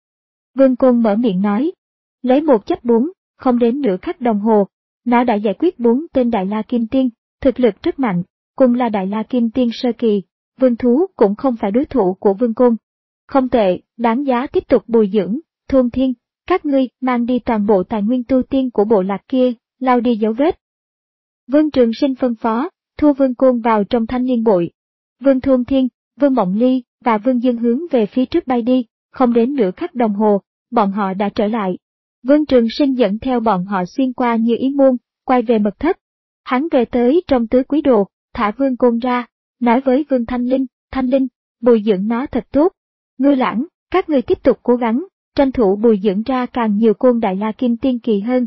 Vương Côn mở miệng nói, lấy một chấp bốn, không đến nửa khắc đồng hồ, nó đã giải quyết bốn tên Đại La Kim Tiên, thực lực rất mạnh, cùng là Đại La Kim Tiên Sơ Kỳ, vương thú cũng không phải đối thủ của Vương Côn. Không tệ, đáng giá tiếp tục bồi dưỡng, Thôn Thiên, các ngươi mang đi toàn bộ tài nguyên tu tiên của bộ lạc kia, lau đi dấu vết. Vương Trường Sinh phân phó, thu Vương Côn vào trong thanh liên bội. Vương Thôn Thiên, Vương Mộng Ly và Vương Dương hướng về phía trước bay đi, không đến nửa khắc đồng hồ, bọn họ đã trở lại. Vương Trường Sinh dẫn theo bọn họ xuyên qua Như Ý Môn, quay về mật thất. Hắn về tới trong Tứ Quý Đồ, thả Vương Côn ra, nói với Vương Thanh Linh, Thanh Linh, bồi dưỡng nó thật tốt. Ngư Lãng, các ngươi tiếp tục cố gắng, tranh thủ bồi dưỡng ra càng nhiều côn Đại La Kim Tiên Kỳ hơn.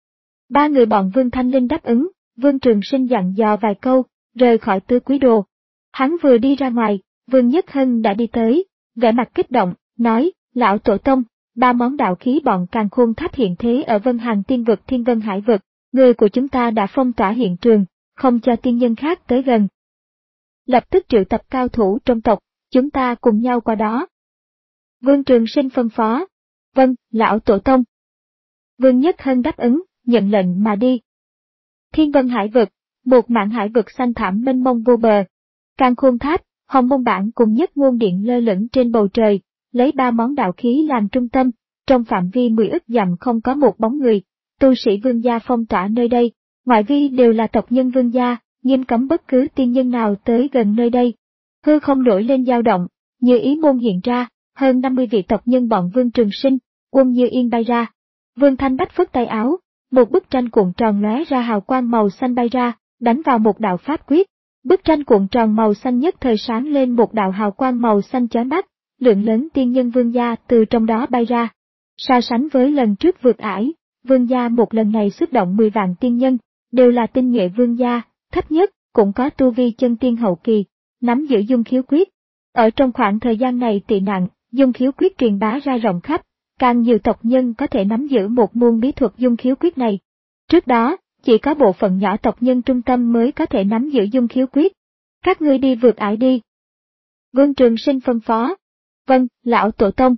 Ba người bọn Vương Thanh Linh đáp ứng, Vương Trường Sinh dặn dò vài câu, rời khỏi Tứ Quý Đồ. Hắn vừa đi ra ngoài, Vương Nhất Hân đã đi tới, vẻ mặt kích động, nói, lão tổ tông, ba món đạo khí bọn Càn Khôn Tháp hiện thế ở Vân Hàn Tiên vực Thiên Vân Hải vực, người của chúng ta đã phong tỏa hiện trường, không cho tiên nhân khác tới gần. Lập tức triệu tập cao thủ trong tộc, chúng ta cùng nhau qua đó. Vương Trường Sinh phân phó. Vâng, lão tổ tông. Vương Nhất Hân đáp ứng, nhận lệnh mà đi. Thiên Vân Hải vực, một mảng hải vực xanh thẳm mênh mông vô bờ. Càn Khôn Tháp, Hồng Mông Bản cùng Nhất Ngôn Điện lơ lửng trên bầu trời, lấy ba món đạo khí làm trung tâm, trong phạm vi mười ức dặm không có một bóng người. Tu sĩ Vương gia phong tỏa nơi đây, ngoại vi đều là tộc nhân Vương gia, nghiêm cấm bất cứ tiên nhân nào tới gần nơi đây. Hư không nổi lên dao động, Như Ý Môn hiện ra, hơn năm mươi vị tộc nhân bọn Vương Trường Sinh, quân Như Yên bay ra. Vương Thanh Bách phất tay áo, một bức tranh cuộn tròn lóe ra hào quang màu xanh bay ra, đánh vào một đạo pháp quyết. Bức tranh cuộn tròn màu xanh nhất thời sáng lên một đạo hào quang màu xanh chói mắt, lượng lớn tiên nhân Vương gia từ trong đó bay ra. So sánh với lần trước vượt ải, vương gia một lần này xuất động mười vạn tiên nhân, đều là tinh nhuệ vương gia, thấp nhất cũng có tu vi chân tiên hậu kỳ, nắm giữ dung khiếu quyết. Ở trong khoảng thời gian này tị nạn, dung khiếu quyết truyền bá ra rộng khắp, càng nhiều tộc nhân có thể nắm giữ một môn bí thuật dung khiếu quyết này. Trước đó, chỉ có bộ phận nhỏ tộc nhân trung tâm mới có thể nắm giữ dung khiếu quyết. Các ngươi đi vượt ải đi. Vương Trường Sinh phân phó. Vâng, lão tổ tông.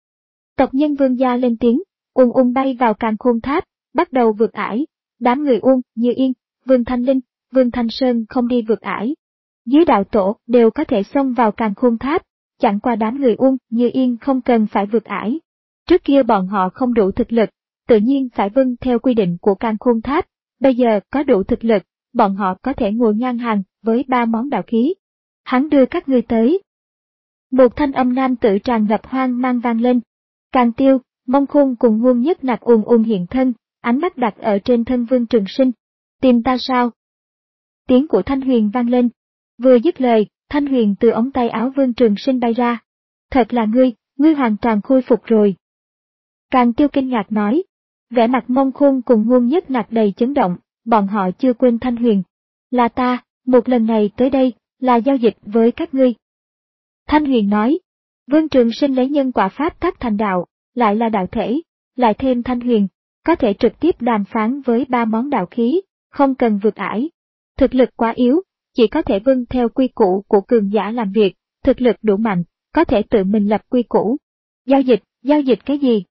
Tộc nhân vương gia lên tiếng, ung ung bay vào Càn Khôn Tháp, bắt đầu vượt ải. Đám người Uông, Như Yên, Vương Thanh Linh, Vương Thanh Sơn không đi vượt ải. Dưới đạo tổ đều có thể xông vào Càn Khôn Tháp, chẳng qua đám người Uông, Như Yên không cần phải vượt ải. Trước kia bọn họ không đủ thực lực, tự nhiên phải vâng theo quy định của Càn Khôn Tháp, bây giờ có đủ thực lực, bọn họ có thể ngồi ngang hàng với ba món đạo khí. Hắn đưa các ngươi tới. Một thanh âm nam tử tràn ngập hoang mang vang lên. Càn Tiêu, Mông Khôn cùng Nguồn Nhất Nặc ùn ùn hiện thân, ánh mắt đặt ở trên thân Vương Trường Sinh. Tìm ta sao? Tiếng của Thanh Huyền vang lên. Vừa dứt lời, Thanh Huyền từ ống tay áo Vương Trường Sinh bay ra. Thật là ngươi, ngươi hoàn toàn khôi phục rồi. Càn Tiêu kinh ngạc nói. Vẻ mặt Mông Khôn cùng Nguồn Nhất Nặc đầy chấn động, bọn họ chưa quên Thanh Huyền. Là ta, một lần này tới đây, là giao dịch với các ngươi. Thanh Huyền nói. Vương Trường Sinh lấy nhân quả pháp tắc thành đạo, lại là đạo thể, lại thêm Thanh Huyền, có thể trực tiếp đàm phán với ba món đạo khí, không cần vượt ải. Thực lực quá yếu, chỉ có thể vâng theo quy củ của cường giả làm việc, thực lực đủ mạnh, có thể tự mình lập quy củ. Giao dịch, giao dịch cái gì?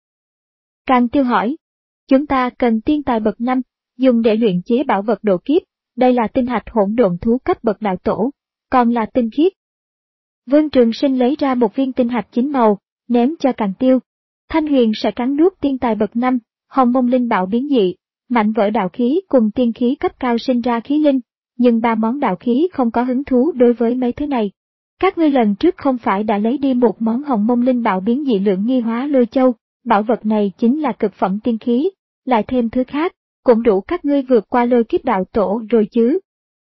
Càn Tiêu hỏi. Chúng ta cần tiên tài bậc năm, dùng để luyện chế bảo vật độ kiếp, đây là tinh hạch hỗn độn thú cấp bậc đạo tổ, còn là tinh khiết. Vương Trường Sinh lấy ra một viên tinh hạch chín màu, ném cho Càn Tiêu. Thanh Huyền sẽ cắn nuốt tiên tài bậc năm, hồng mông linh bảo biến dị, mạnh vỡ đạo khí cùng tiên khí cấp cao sinh ra khí linh, nhưng ba món đạo khí không có hứng thú đối với mấy thứ này. Các ngươi lần trước không phải đã lấy đi một món hồng mông linh bảo biến dị lượng nghi hóa lôi châu, bảo vật này chính là cực phẩm tiên khí, lại thêm thứ khác, cũng đủ các ngươi vượt qua lôi kiếp đạo tổ rồi chứ.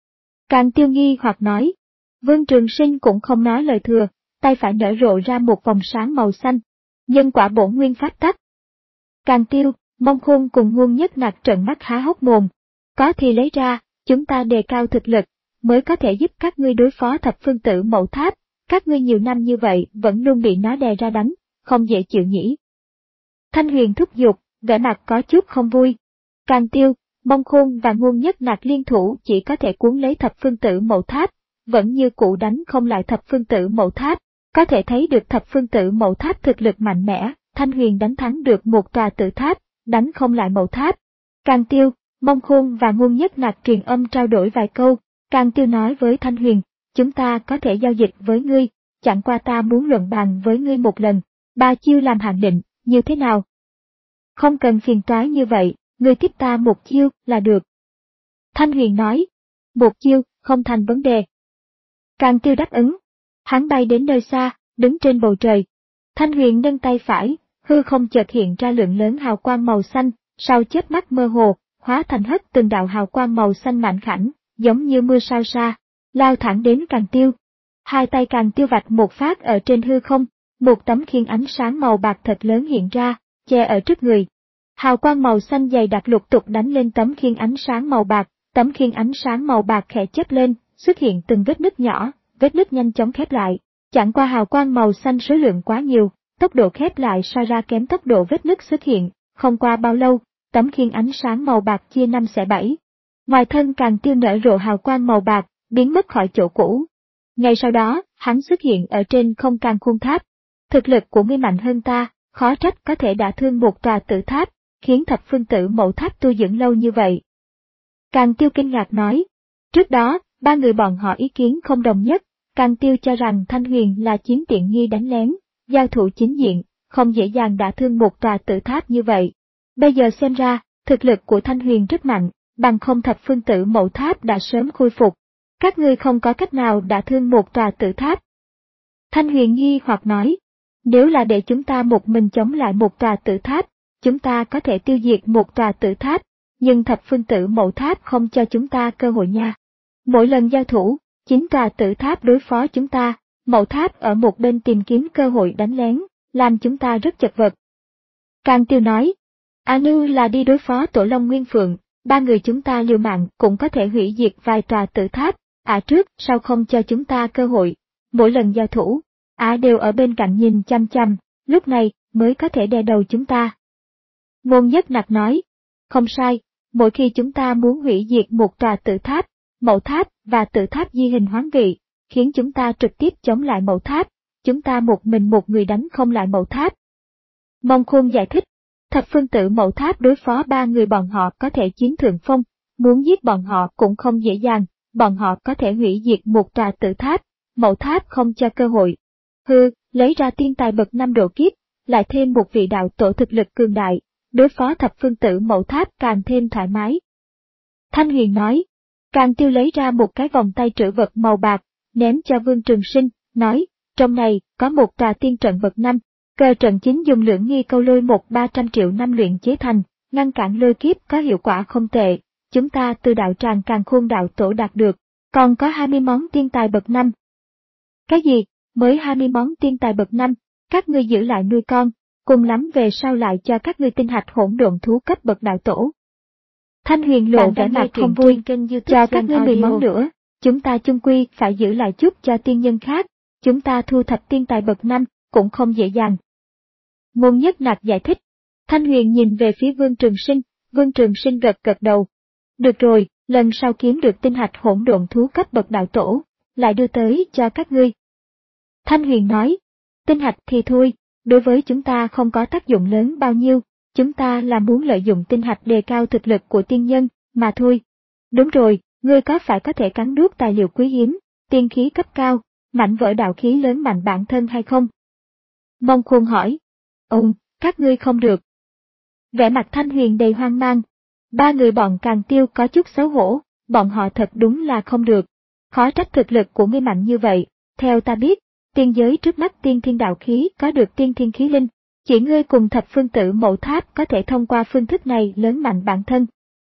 Càn Tiêu nghi hoặc nói. Vương Trường Sinh cũng không nói lời thừa, tay phải nở rộ ra một vòng sáng màu xanh. Nhân quả bổn nguyên pháp tắc. Càn Tiêu, Mông Khôn cùng Nguồn Nhất Nặc trợn mắt há hốc mồm. Có thì lấy ra, chúng ta đề cao thực lực, mới có thể giúp các ngươi đối phó thập phương tử mẫu tháp, các ngươi nhiều năm như vậy vẫn luôn bị nó đè ra đánh, không dễ chịu nhỉ. Thanh Huyền thúc giục, vẻ mặt có chút không vui. Càn Tiêu, Mông Khôn và Nguồn Nhất Nặc liên thủ chỉ có thể cuốn lấy thập phương tử mẫu tháp, vẫn như cũ đánh không lại thập phương tử mẫu tháp, có thể thấy được thập phương tử mẫu tháp thực lực mạnh mẽ, Thanh Huyền đánh thắng được một tòa tử tháp, đánh không lại mẫu tháp. Càn Tiêu, Mông Khôn và Nguồn Nhất Nặc truyền âm trao đổi vài câu, Càn Tiêu nói với Thanh Huyền, chúng ta có thể giao dịch với ngươi, chẳng qua ta muốn luận bàn với ngươi một lần, ba chiêu làm hạn định, như thế nào? Không cần phiền toái như vậy, ngươi tiếp ta một chiêu là được. Thanh Huyền nói, một chiêu, không thành vấn đề. Càn Tiêu đáp ứng. Hắn bay đến nơi xa, đứng trên bầu trời. Thanh Huyền nâng tay phải, hư không chợt hiện ra lượng lớn hào quang màu xanh, sau chớp mắt mơ hồ, hóa thành hất từng đạo hào quang màu xanh mảnh khảnh, giống như mưa sao sa, lao thẳng đến Càn Tiêu. Hai tay Càn Tiêu vạch một phát ở trên hư không, một tấm khiên ánh sáng màu bạc thật lớn hiện ra, che ở trước người. Hào quang màu xanh dày đặc lục tục đánh lên tấm khiên ánh sáng màu bạc, tấm khiên ánh sáng màu bạc khẽ chớp lên, xuất hiện từng vết nứt nhỏ, vết nứt nhanh chóng khép lại. Chẳng qua hào quang màu xanh số lượng quá nhiều, tốc độ khép lại so ra kém tốc độ vết nứt xuất hiện, không qua bao lâu, tấm khiên ánh sáng màu bạc chia năm xẻ bảy. Ngoài thân Càn Tiêu nở rộ hào quang màu bạc, biến mất khỏi chỗ cũ. Ngay sau đó, hắn xuất hiện ở trên không Càn Khôn Tháp. Thực lực của ngươi mạnh hơn ta, khó trách có thể đả thương một tòa tử tháp, khiến thập phương tử mẫu tháp tu dưỡng lâu như vậy. Càn Tiêu kinh ngạc nói. Trước đó, ba người bọn họ ý kiến không đồng nhất, Càn Tiêu cho rằng Thanh Huyền là chiếm tiện nghi đánh lén, giao thủ chính diện, không dễ dàng đả thương một tòa tử tháp như vậy. Bây giờ xem ra, thực lực của Thanh Huyền rất mạnh, bằng không thập phương tử mẫu tháp đã sớm khôi phục. Các ngươi không có cách nào đả thương một tòa tử tháp. Thanh Huyền nghi hoặc nói, nếu là để chúng ta một mình chống lại một tòa tử tháp, chúng ta có thể tiêu diệt một tòa tử tháp, nhưng thập phương tử mẫu tháp không cho chúng ta cơ hội nha. Mỗi lần giao thủ, chính tòa tử tháp đối phó chúng ta, mẫu tháp ở một bên tìm kiếm cơ hội đánh lén, làm chúng ta rất chật vật. Càng Tiêu nói, A Nưu là đi đối phó Tổ Long Nguyên Phượng, ba người chúng ta liều mạng cũng có thể hủy diệt vài tòa tử tháp, ả trước sao không cho chúng ta cơ hội, mỗi lần giao thủ, ả đều ở bên cạnh nhìn chăm chăm, lúc này mới có thể đè đầu chúng ta. Ngôn Nhất Nặc nói, không sai, mỗi khi chúng ta muốn hủy diệt một tòa tử tháp, mậu tháp và tử tháp di hình hoán vị, khiến chúng ta trực tiếp chống lại mậu tháp, chúng ta một mình một người đánh không lại mậu tháp. Mông Khôn giải thích, thập phương tử mậu tháp đối phó ba người bọn họ có thể chiếm thượng phong, muốn giết bọn họ cũng không dễ dàng, bọn họ có thể hủy diệt một tòa tử tháp, mậu tháp không cho cơ hội. Hừ, lấy ra tiên tài bậc năm độ kiếp, lại thêm một vị đạo tổ thực lực cường đại, đối phó thập phương tử mậu tháp càng thêm thoải mái. Thanh Huyền nói, Càng Tiêu lấy ra một cái vòng tay trữ vật màu bạc, ném cho Vương Trường Sinh, nói, trong này có một tòa tiên trận bậc năm, cờ trận chính dùng lưỡng nghi câu lôi một ba trăm triệu năm luyện chế thành, ngăn cản lôi kiếp có hiệu quả không tệ, chúng ta từ đạo tràng Càn Khôn đạo tổ đạt được, còn có hai mươi món tiên tài bậc năm. Cái gì, mới hai mươi món tiên tài bậc năm, các ngươi giữ lại nuôi con, cùng lắm về sau lại cho các ngươi tinh hạch hỗn độn thú cấp bậc đạo tổ. Thanh Huyền lộ vẻ mặt không vui, cho các ngươi mười món nữa, chúng ta chung quy phải giữ lại chút cho tiên nhân khác, chúng ta thu thập tiên tài bậc năm, cũng không dễ dàng. Ngôn Nhất Nặc giải thích, Thanh Huyền nhìn về phía Vương Trường Sinh, Vương Trường Sinh gật gật đầu. Được rồi, lần sau kiếm được tinh hạch hỗn độn thú cấp bậc đạo tổ, lại đưa tới cho các ngươi. Thanh Huyền nói, tinh hạch thì thôi, đối với chúng ta không có tác dụng lớn bao nhiêu, chúng ta là muốn lợi dụng tinh hạch đề cao thực lực của tiên nhân, mà thôi. Đúng rồi, ngươi có phải có thể cắn nuốt tài liệu quý hiếm, tiên khí cấp cao, mảnh vỡ đạo khí lớn mạnh bản thân hay không? Mông Khôn hỏi, ông, các ngươi không được. Vẻ mặt Thanh Huyền đầy hoang mang, ba người bọn Càng Tiêu có chút xấu hổ, bọn họ thật đúng là không được. Khó trách thực lực của ngươi mạnh như vậy, theo ta biết, tiên giới trước mắt tiên thiên đạo khí có được tiên thiên khí linh, chỉ ngươi cùng thập phương tử mậu tháp có thể thông qua phương thức này lớn mạnh bản thân.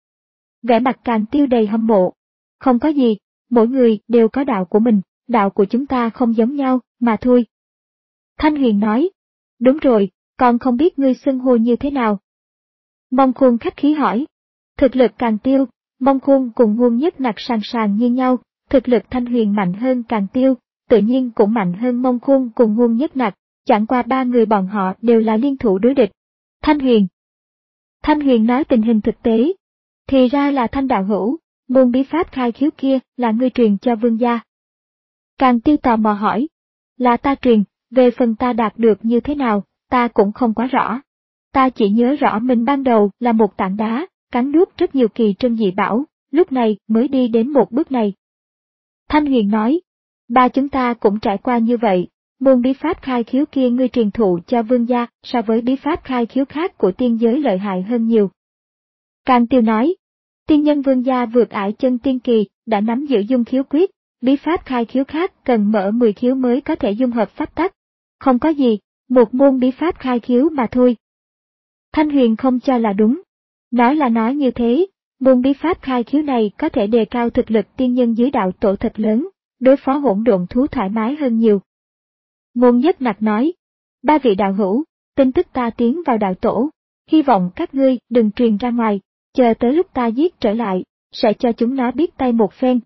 Vẻ mặt Càng Tiêu đầy hâm mộ, không có gì, mỗi người đều có đạo của mình, đạo của chúng ta không giống nhau, mà thôi. Thanh Huyền nói, đúng rồi, còn không biết ngươi xưng hô như thế nào. Mông Khôn khách khí hỏi, thực lực Càng Tiêu, Mông Khôn cùng Ngôn Nhất Nặc sàng sàng như nhau, thực lực Thanh Huyền mạnh hơn Càng Tiêu, tự nhiên cũng mạnh hơn Mông Khôn cùng Ngôn Nhất Nặc, chẳng qua ba người bọn họ đều là liên thủ đối địch. Thanh Huyền Thanh Huyền nói tình hình thực tế, thì ra là Thanh đạo hữu, môn bí pháp khai khiếu kia là ngươi truyền cho vương gia. Càng Tiêu tò mò hỏi, là ta truyền, về phần ta đạt được như thế nào, ta cũng không quá rõ. Ta chỉ nhớ rõ mình ban đầu là một tảng đá, cắn nuốt rất nhiều kỳ trân dị bảo, lúc này mới đi đến một bước này. Thanh Huyền nói, ba chúng ta cũng trải qua như vậy, môn bí pháp khai khiếu kia ngươi truyền thụ cho vương gia so với bí pháp khai khiếu khác của tiên giới lợi hại hơn nhiều. Càng Tiêu nói, tiên nhân vương gia vượt ải chân tiên kỳ, đã nắm giữ dung khiếu quyết, bí pháp khai khiếu khác cần mở mười khiếu mới có thể dung hợp pháp tắc. Không có gì, một môn bí pháp khai khiếu mà thôi. Thanh Huyền không cho là đúng. Nói là nói như thế, môn bí pháp khai khiếu này có thể đề cao thực lực tiên nhân dưới đạo tổ thật lớn, đối phó hỗn độn thú thoải mái hơn nhiều. Ngôn Nhất Nặc nói, ba vị đạo hữu, tin tức ta tiến vào đạo tổ, hy vọng các ngươi đừng truyền ra ngoài, chờ tới lúc ta giết trở lại, sẽ cho chúng nó biết tay một phen.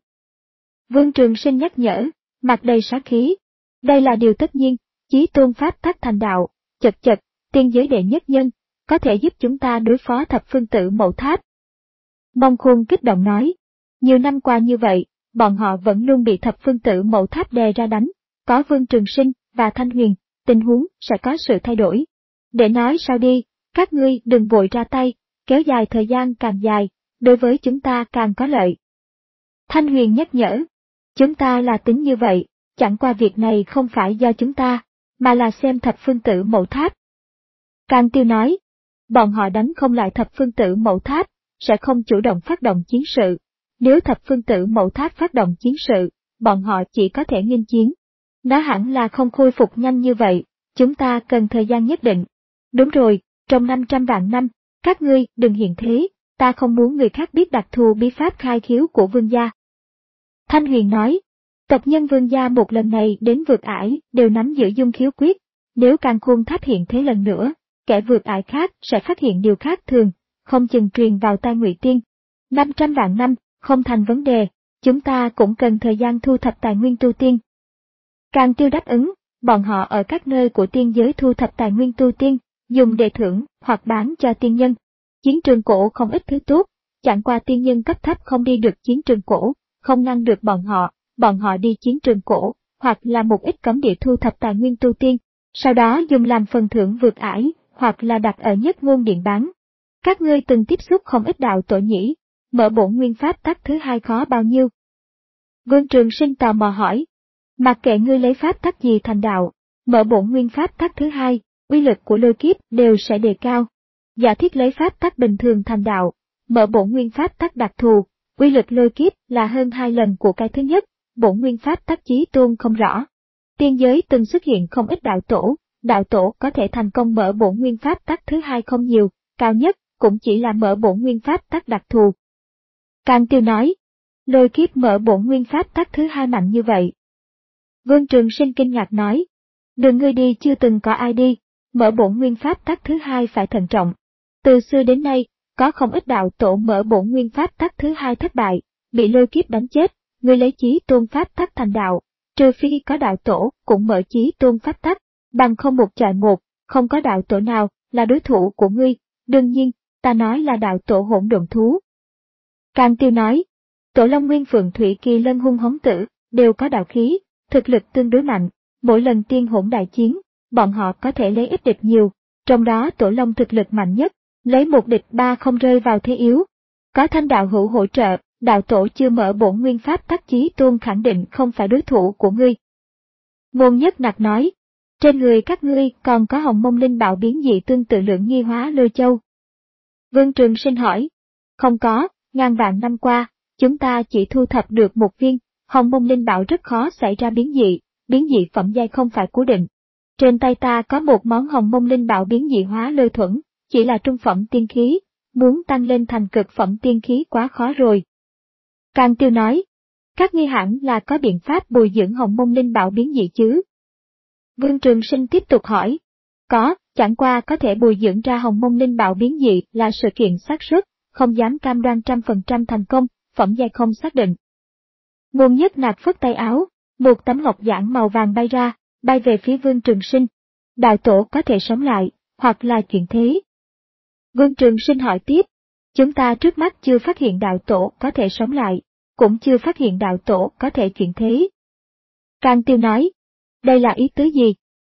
Vương Trường Sinh nhắc nhở, mặt đầy sát khí. Đây là điều tất nhiên, chí tôn pháp tắc thành đạo, chật chật, tiên giới đệ nhất nhân, có thể giúp chúng ta đối phó thập phương tử mậu tháp. Mông Khôn kích động nói, nhiều năm qua như vậy, bọn họ vẫn luôn bị thập phương tử mậu tháp đè ra đánh, có Vương Trường Sinh và Thanh Huyền, tình huống sẽ có sự thay đổi. Để nói sao đi, các ngươi đừng vội ra tay, kéo dài thời gian càng dài, đối với chúng ta càng có lợi. Thanh Huyền nhắc nhở, chúng ta là tính như vậy, chẳng qua việc này không phải do chúng ta, mà là xem thập phương tử mậu tháp. Càng Tiêu nói, bọn họ đánh không lại thập phương tử mậu tháp, sẽ không chủ động phát động chiến sự. Nếu thập phương tử mậu tháp phát động chiến sự, bọn họ chỉ có thể nghênh chiến. Nó hẳn là không khôi phục nhanh như vậy, chúng ta cần thời gian nhất định. Đúng rồi, trong năm trăm vạn năm, các ngươi đừng hiện thế, ta không muốn người khác biết đặc thù bí pháp khai khiếu của vương gia. Thanh Huyền nói, tộc nhân vương gia một lần này đến vượt ải đều nắm giữ dung khiếu quyết, nếu Càn Khôn tháp hiện thế lần nữa, kẻ vượt ải khác sẽ phát hiện điều khác thường, không chừng truyền vào tai Ngụy Tiên. năm trăm vạn năm, không thành vấn đề, chúng ta cũng cần thời gian thu thập tài nguyên tu tiên. Càng Tiêu đáp ứng, bọn họ ở các nơi của tiên giới thu thập tài nguyên tu tiên, dùng để thưởng hoặc bán cho tiên nhân. Chiến trường cổ không ít thứ tốt, chẳng qua tiên nhân cấp thấp không đi được chiến trường cổ, không ngăn được bọn họ, bọn họ đi chiến trường cổ, hoặc là một ít cấm địa thu thập tài nguyên tu tiên, sau đó dùng làm phần thưởng vượt ải, hoặc là đặt ở nhất ngôn điện bán. Các ngươi từng tiếp xúc không ít đạo tổ nhĩ, mở bổn nguyên pháp tắc thứ hai khó bao nhiêu? Vương Trường Sinh tò mò hỏi. Mặc kệ ngươi lấy pháp tắc gì thành đạo, mở bổn nguyên pháp tắc thứ hai, uy lực của lôi kiếp đều sẽ đề cao. Giả thiết lấy pháp tắc bình thường thành đạo, mở bổn nguyên pháp tắc đặc thù, uy lực lôi kiếp là hơn hai lần của cái thứ nhất, bổn nguyên pháp tắc chí tôn không rõ. Tiên giới từng xuất hiện không ít đạo tổ, đạo tổ có thể thành công mở bổn nguyên pháp tắc thứ hai không nhiều, cao nhất cũng chỉ là mở bổn nguyên pháp tắc đặc thù. Càng Tiêu nói, lôi kiếp mở bổn nguyên pháp tắc thứ hai mạnh như vậy. Vương Trường Sinh kinh ngạc nói, đường ngươi đi chưa từng có ai đi, mở bổn nguyên pháp tắc thứ hai phải thận trọng. Từ xưa đến nay, có không ít đạo tổ mở bổn nguyên pháp tắc thứ hai thất bại, bị lôi kiếp đánh chết, ngươi lấy chí tôn pháp tắc thành đạo, trừ phi có đạo tổ cũng mở chí tôn pháp tắc, bằng không một chọi một, không có đạo tổ nào là đối thủ của ngươi, đương nhiên, ta nói là đạo tổ hỗn độn thú. Càng Tiêu nói, tổ Long Nguyên Phượng Thủy Kỳ Lân Hung Hống Tử, đều có đạo khí, thực lực tương đối mạnh, mỗi lần tiên hỗn đại chiến, bọn họ có thể lấy ít địch nhiều, trong đó tổ Long thực lực mạnh nhất, lấy một địch ba không rơi vào thế yếu. Có thanh đạo hữu hỗ trợ, đạo tổ chưa mở bổn nguyên pháp tắc chí tôn khẳng định không phải đối thủ của ngươi. Ngôn Nhất Nặc nói, trên người các ngươi còn có hồng mông linh bảo biến dị tương tự lượng nghi hóa lôi châu. Vương Trường Sinh hỏi, không có, ngàn vạn năm qua, chúng ta chỉ thu thập được một viên, hồng mông linh bảo rất khó xảy ra biến dị, biến dị phẩm giai không phải cố định. Trên tay ta có một món hồng mông linh bảo biến dị hóa lôi thuẫn, chỉ là trung phẩm tiên khí, muốn tăng lên thành cực phẩm tiên khí quá khó rồi. Càng Tiêu nói, các ngươi hẳn là có biện pháp bồi dưỡng hồng mông linh bảo biến dị chứ? Vương Trường Sinh tiếp tục hỏi, có, chẳng qua có thể bồi dưỡng ra hồng mông linh bảo biến dị là sự kiện xác suất, không dám cam đoan trăm phần trăm thành công, phẩm giai không xác định. Ngôn Nhất Nặc phất tay áo, một tấm ngọc giản màu vàng bay ra, bay về phía Vương Trường Sinh. Đạo tổ có thể sống lại, hoặc là chuyện thế. Vương Trường Sinh hỏi tiếp, chúng ta trước mắt chưa phát hiện đạo tổ có thể sống lại, cũng chưa phát hiện đạo tổ có thể chuyển thế. Càng Tiêu nói, đây là ý tứ gì?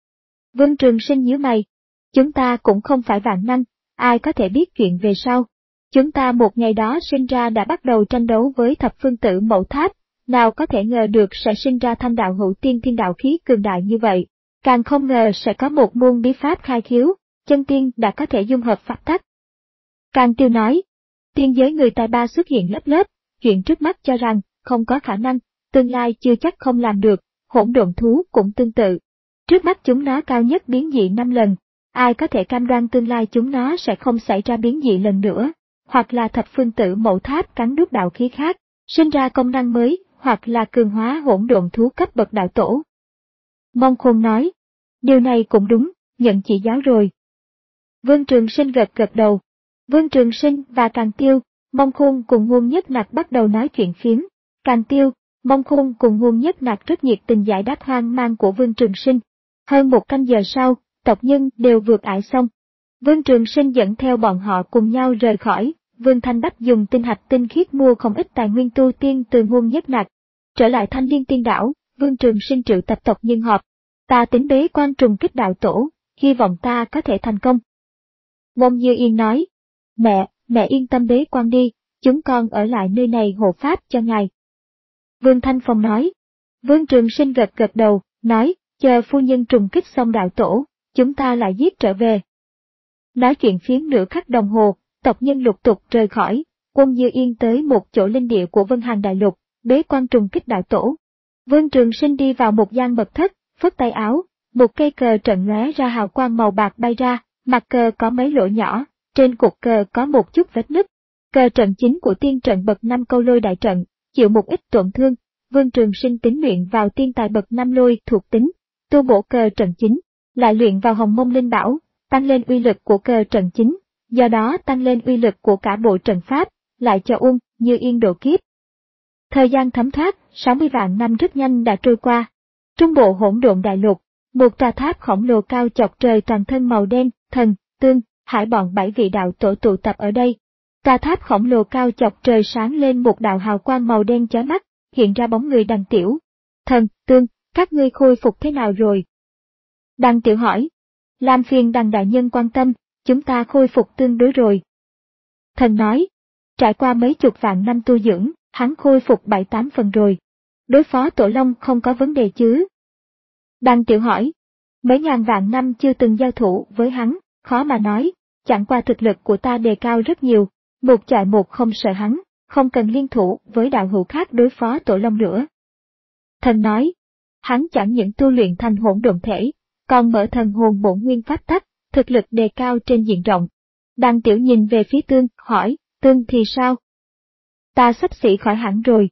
Vương Trường Sinh nhíu mày, chúng ta cũng không phải vạn năng, ai có thể biết chuyện về sau. Chúng ta một ngày đó sinh ra đã bắt đầu tranh đấu với thập phương tử mẫu tháp, nào có thể ngờ được sẽ sinh ra thanh đạo hữu tiên thiên đạo khí cường đại như vậy, càng không ngờ sẽ có một môn bí pháp khai khiếu, chân tiên đã có thể dung hợp pháp tắc. Càng Tiêu nói, tiên giới người tài ba xuất hiện lớp lớp, chuyện trước mắt cho rằng không có khả năng, tương lai chưa chắc không làm được, hỗn độn thú cũng tương tự. Trước mắt chúng nó cao nhất biến dị năm lần, ai có thể cam đoan tương lai chúng nó sẽ không xảy ra biến dị lần nữa, hoặc là thập phương tử mẫu tháp cắn đúc đạo khí khác, sinh ra công năng mới, hoặc là cường hóa hỗn độn thú cấp bậc đạo tổ. Mông Khôn nói, điều này cũng đúng, nhận chỉ giáo rồi. Vương Trường Sinh gật gật đầu. Vương Trường Sinh và Càng Tiêu, Mông Khôn cùng Ngôn Nhất Nặc bắt đầu nói chuyện phiếm. Càng Tiêu, Mông Khôn cùng Ngôn Nhất Nặc rất nhiệt tình giải đáp hoang mang của Vương Trường Sinh. Hơn một canh giờ sau, tộc nhân đều vượt ải xong. Vương Trường Sinh dẫn theo bọn họ cùng nhau rời khỏi. Vương Thanh Bách dùng tinh hạch tinh khiết mua không ít tài nguyên tu tiên từ Ngôn Nhất Nặc. Trở lại Thanh Liên Tiên Đảo, Vương Trường Sinh triệu tập tộc nhân họp. Ta tính bế quan trùng kích đạo tổ, hy vọng ta có thể thành công. Ngôn Như Yên nói, mẹ, mẹ yên tâm bế quan đi, chúng con ở lại nơi này hộ pháp cho ngài. Vương Thanh Phong nói, Vương Trường Sinh gật gật đầu, nói, chờ phu nhân trùng kích xong đạo tổ, chúng ta lại giết trở về. Nói chuyện phiếm nửa khắc đồng hồ, tộc nhân lục tục rời khỏi, Quân Như Yên tới một chỗ linh địa của Vân Hàn Đại Lục, bế quan trùng kích đạo tổ. Vương Trường Sinh đi vào một gian mật thất, phất tay áo, một cây cờ trận lóe ra hào quang màu bạc bay ra, mặt cờ có mấy lỗ nhỏ, trên cột cờ có một chút vết nứt. Cờ trận chính của tiên trận bậc năm câu lôi đại trận, chịu một ít tổn thương, Vương Trường Sinh tính luyện vào tiên tài bậc năm lôi thuộc tính, tu bổ cờ trận chính, lại luyện vào hồng mông linh bảo, tăng lên uy lực của cờ trận chính, do đó tăng lên uy lực của cả bộ trận pháp, lại cho Uông, Như Yên độ kiếp. Thời gian thấm thoát, sáu mươi vạn năm rất nhanh đã trôi qua. Trung bộ hỗn độn đại lục, một tòa tháp khổng lồ cao chọc trời toàn thân màu đen, Thần, Tương, Hải bọn bảy vị đạo tổ tụ tập ở đây. Tòa tháp khổng lồ cao chọc trời sáng lên một đạo hào quang màu đen chói mắt, hiện ra bóng người Đằng Tiểu. Thần, Tương, các ngươi khôi phục thế nào rồi? Đằng Tiểu hỏi. Làm phiền Đằng đại nhân quan tâm, chúng ta khôi phục tương đối rồi. Thần nói. Trải qua mấy chục vạn năm tu dưỡng, hắn khôi phục bảy tám phần rồi. Đối phó Tổ Long không có vấn đề chứ? Đằng Tiểu hỏi. Mấy ngàn vạn năm chưa từng giao thủ với hắn, khó mà nói, chẳng qua thực lực của ta đề cao rất nhiều, một chọi một không sợ hắn, không cần liên thủ với đạo hữu khác đối phó Tổ Long nữa. Thần nói. Hắn chẳng những tu luyện thành hỗn độn thể, còn mở thần hồn bổn nguyên pháp tắc, thực lực đề cao trên diện rộng. Đằng Tiểu nhìn về phía Tương, hỏi, Tương thì sao? Ta sắp xỉ khỏi hẳn rồi.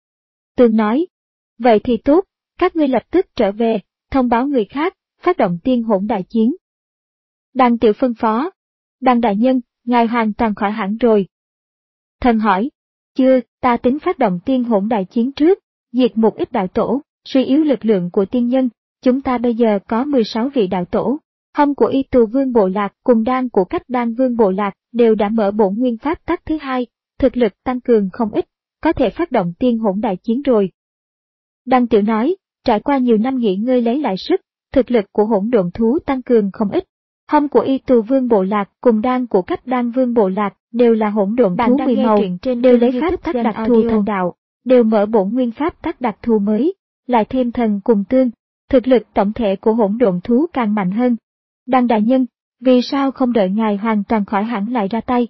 Tương nói, vậy thì tốt, các ngươi lập tức trở về, thông báo người khác, phát động tiên hỗn đại chiến. Đằng Tiểu phân phó, Đằng đại nhân, ngài hoàn toàn khỏi hẳn rồi. Thần hỏi, chưa, ta tính phát động tiên hỗn đại chiến trước, diệt một ít đạo tổ, suy yếu lực lượng của tiên nhân, chúng ta bây giờ có mười sáu vị đạo tổ. Hông của Y Tù Vương Bộ Lạc cùng đan của Cách Đan Vương Bộ Lạc đều đã mở bổn nguyên pháp tắc thứ hai, thực lực tăng cường không ít, có thể phát động tiên hỗn đại chiến rồi. Đằng Tiểu nói, trải qua nhiều năm nghỉ ngơi lấy lại sức, thực lực của hỗn độn thú tăng cường không ít. Hông của Y Tù Vương Bộ Lạc cùng đan của Cách Đan Vương Bộ Lạc đều là hỗn độn thú mười màu, đều lấy pháp tắc đặc thù thần đạo, đều mở bổn nguyên pháp tắc đặc thù mới, lại thêm thần cùng tương, thực lực tổng thể của hỗn độn thú càng mạnh hơn. Đằng đại nhân, vì sao không đợi ngài hoàn toàn khỏi hẳn lại ra tay?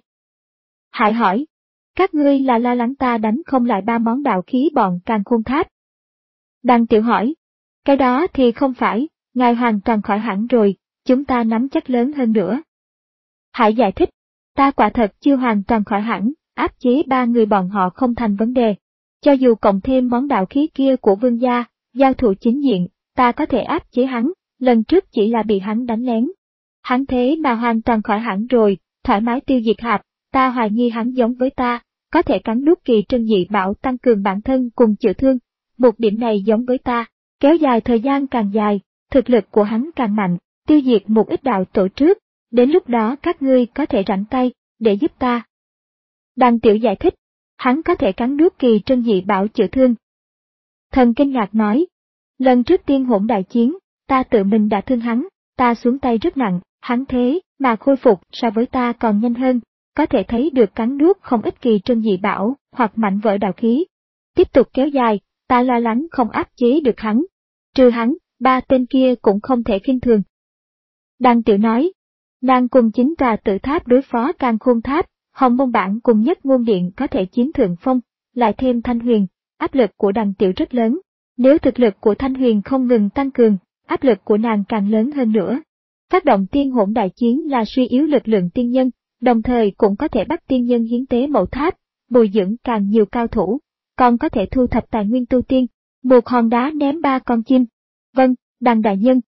Hải hỏi, các ngươi là lo lắng ta đánh không lại ba món đạo khí bọn Càn Khôn Tháp. Đằng Tiểu hỏi, cái đó thì không phải, ngài hoàn toàn khỏi hẳn rồi, chúng ta nắm chắc lớn hơn nữa. Hải giải thích, ta quả thật chưa hoàn toàn khỏi hẳn, áp chế ba người bọn họ không thành vấn đề. Cho dù cộng thêm món đạo khí kia của vương gia, giao thủ chính diện, ta có thể áp chế hắn. Lần trước chỉ là bị hắn đánh lén. Hắn thế mà hoàn toàn khỏi hẳn rồi, thoải mái tiêu diệt hạp, ta hoài nghi hắn giống với ta, có thể cắn nuốt kỳ trân dị bảo tăng cường bản thân cùng chữa thương. Một điểm này giống với ta, kéo dài thời gian càng dài, thực lực của hắn càng mạnh, tiêu diệt một ít đạo tổ trước, đến lúc đó các ngươi có thể rảnh tay, để giúp ta. Đằng Tiểu giải thích, hắn có thể cắn nuốt kỳ trân dị bảo chữa thương. Thần kinh ngạc nói, lần trước tiên hỗn đại chiến, ta tự mình đã thương hắn, ta xuống tay rất nặng, hắn thế mà khôi phục so với ta còn nhanh hơn, có thể thấy được cắn nuốt không ít kỳ trân dị bảo hoặc mảnh vỡ đạo khí. Tiếp tục kéo dài, ta lo lắng không áp chế được hắn. Trừ hắn, ba tên kia cũng không thể khinh thường. Đằng Tiểu nói, nàng cùng chính tòa tự tháp đối phó Càn Khôn Tháp, Hồng Mông Bản cùng Nhất Ngôn Điện có thể chiếm thượng phong, lại thêm Thanh Huyền, áp lực của Đằng Tiểu rất lớn. Nếu thực lực của Thanh Huyền không ngừng tăng cường, áp lực của nàng càng lớn hơn nữa. Phát động tiên hỗn đại chiến là suy yếu lực lượng tiên nhân, đồng thời cũng có thể bắt tiên nhân hiến tế mẫu tháp, bồi dưỡng càng nhiều cao thủ, còn có thể thu thập tài nguyên tu tiên, một hòn đá ném ba con chim. Vâng, Đằng đại nhân.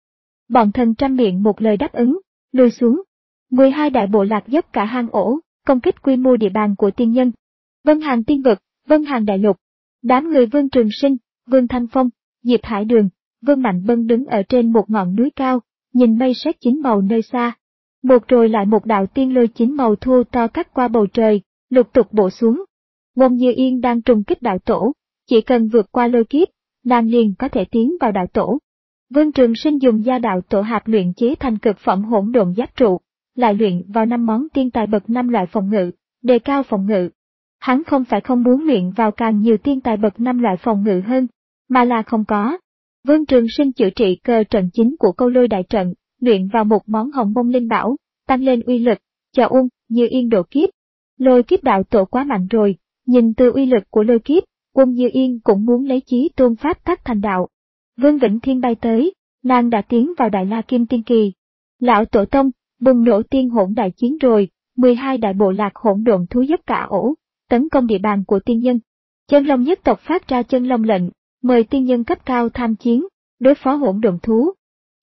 Bọn thần trăm miệng một lời đáp ứng, lùi xuống. mười hai đại bộ lạc dốc cả hang ổ, công kích quy mô địa bàn của tiên nhân. Vân Hàng Tiên Vực, Vân Hàng Đại Lục. Đám người Vương Trường Sinh, Vương Thanh Phong, Diệp Hải Đường, Vương Mạnh Bân đứng ở trên một ngọn núi cao, nhìn mây sét chín màu nơi xa. Một rồi lại một đạo tiên lôi chín màu thô to cắt qua bầu trời, lục tục bổ xuống. Ngôn Như Yên đang trùng kích đạo tổ, chỉ cần vượt qua lôi kiếp, nàng liền có thể tiến vào đạo tổ. Vương Trường Sinh dùng gia đạo tổ hạp luyện chế thành cực phẩm hỗn độn giáp trụ, lại luyện vào năm món tiên tài bậc năm loại phòng ngự, đề cao phòng ngự. Hắn không phải không muốn luyện vào càng nhiều tiên tài bậc năm loại phòng ngự hơn, mà là không có. Vương Trường Sinh chữa trị cơ trận chính của câu lôi đại trận, luyện vào một món hồng mông linh bảo, tăng lên uy lực, cho Uông, Như Yên độ kiếp. Lôi kiếp đạo tổ quá mạnh rồi, nhìn từ uy lực của lôi kiếp, Uông Như Yên cũng muốn lấy chí tôn pháp tắc thành đạo. Vương Vĩnh Thiên bay tới, nàng đã tiến vào Đại La Kim Tiên Kỳ. Lão Tổ Tông, bùng nổ tiên hỗn đại chiến rồi, mười hai đại bộ lạc hỗn độn thú dốc cả ổ, tấn công địa bàn của tiên nhân. Chân Long nhất tộc phát ra chân long lệnh, mời tiên nhân cấp cao tham chiến, đối phó hỗn độn thú.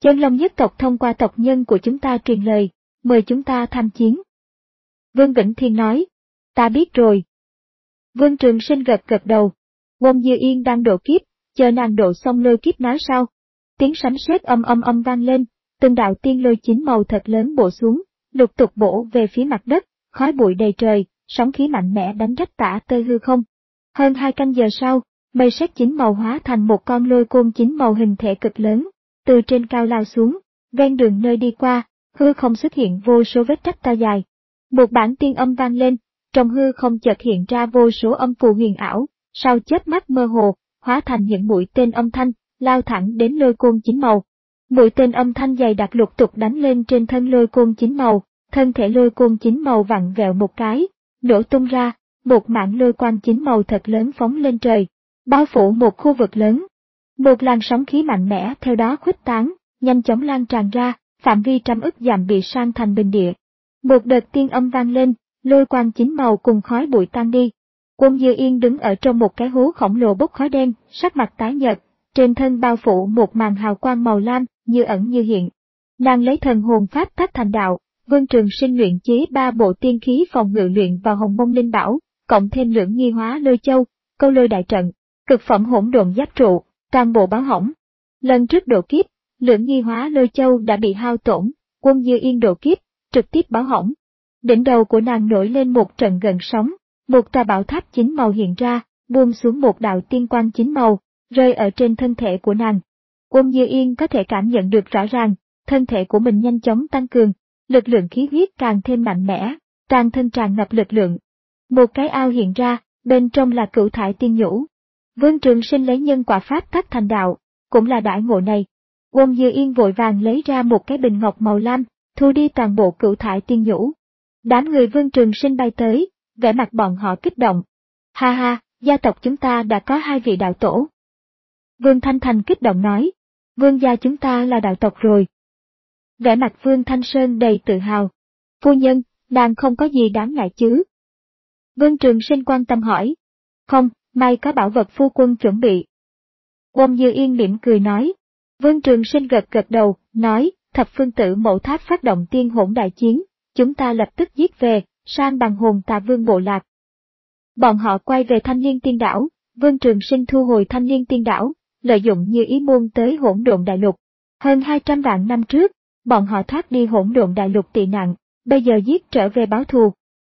Chân Long nhất tộc thông qua tộc nhân của chúng ta truyền lời, mời chúng ta tham chiến. Vương Vĩnh Thiên nói, ta biết rồi. Vương Trường Sinh gật gật đầu. Wông Dư Yên đang độ kiếp, chờ nàng độ xong lôi kiếp nói sau. Tiếng sấm sét âm âm âm vang lên, từng đạo tiên lôi chín màu thật lớn bổ xuống, lục tục bổ về phía mặt đất, khói bụi đầy trời, sóng khí mạnh mẽ đánh rách tả tơi hư không. Hơn hai canh giờ sau, mây sét chín màu hóa thành một con lôi côn chín màu hình thể cực lớn, từ trên cao lao xuống, ven đường nơi đi qua, hư không xuất hiện vô số vết rách to dài. Một bản tiên âm vang lên, trong hư không chợt hiện ra vô số âm phù huyền ảo, sau chớp mắt mơ hồ, hóa thành những mũi tên âm thanh, lao thẳng đến lôi côn chín màu. Mũi tên âm thanh dày đặc lục tục đánh lên trên thân lôi côn chín màu, thân thể lôi côn chín màu vặn vẹo một cái, nổ tung ra, một mảng lôi quang chín màu thật lớn phóng lên trời, bao phủ một khu vực lớn. Một làn sóng khí mạnh mẽ theo đó khuếch tán, nhanh chóng lan tràn ra, phạm vi trăm ức dặm bị san thành bình địa. Một đợt tiên âm vang lên, lôi quang chín màu cùng khói bụi tan đi. Wông Dư Yên đứng ở trong một cái hố khổng lồ bốc khói đen, sắc mặt tái nhợt, trên thân bao phủ một màn hào quang màu lam, như ẩn như hiện. Nàng lấy thần hồn pháp tác thành đạo, Vương Trường Sinh luyện chế ba bộ tiên khí phòng ngự luyện vào Hồng Mông Linh Bảo, cộng thêm lưỡng nghi hóa lôi châu, câu lôi đại trận, cực phẩm hỗn độn giáp trụ, toàn bộ báo hỏng. Lần trước độ kiếp, lưỡng nghi hóa lôi châu đã bị hao tổn, Wông Dư Yên độ kiếp, trực tiếp báo hỏng. Đỉnh đầu của nàng nổi lên một trận gần sóng, một tòa bảo tháp chín màu hiện ra, buông xuống một đạo tiên quang chín màu, rơi ở trên thân thể của nàng. Wông Dư Yên có thể cảm nhận được rõ ràng, thân thể của mình nhanh chóng tăng cường, lực lượng khí huyết càng thêm mạnh mẽ, toàn thân tràn ngập lực lượng. Một cái ao hiện ra, bên trong là cửu thải tiên nhũ. Vương Trường Sinh lấy nhân quả pháp tác thành đạo, cũng là đãi ngộ này. Wông Dư Yên vội vàng lấy ra một cái bình ngọc màu lam, thu đi toàn bộ cửu thải tiên nhũ. Đám người Vương Trường Sinh bay tới, vẻ mặt bọn họ kích động. Ha ha, gia tộc chúng ta đã có hai vị đạo tổ. Vương Thanh Thành kích động nói, vương gia chúng ta là đạo tộc rồi. Vẻ mặt Vương Thanh Sơn đầy tự hào. Phu nhân, nàng không có gì đáng ngại chứ? Vương Trường Sinh quan tâm hỏi. Không, may có bảo vật phu quân chuẩn bị. Wông Dư Yên mỉm cười nói. Vương Trường Sinh gật gật đầu, nói, thập phương tử mẫu tháp phát động tiên hỗn đại chiến, chúng ta lập tức giết về, sang bằng hồn Tà Vương bộ lạc. Bọn họ quay về Thanh Liên Tiên Đảo, Vương Trường Sinh thu hồi Thanh Liên Tiên Đảo, lợi dụng Như Ý Môn tới Hỗn Độn Đại Lục. Hơn hai trăm vạn năm trước, bọn họ thoát đi Hỗn Độn Đại Lục tị nạn, bây giờ giết trở về báo thù.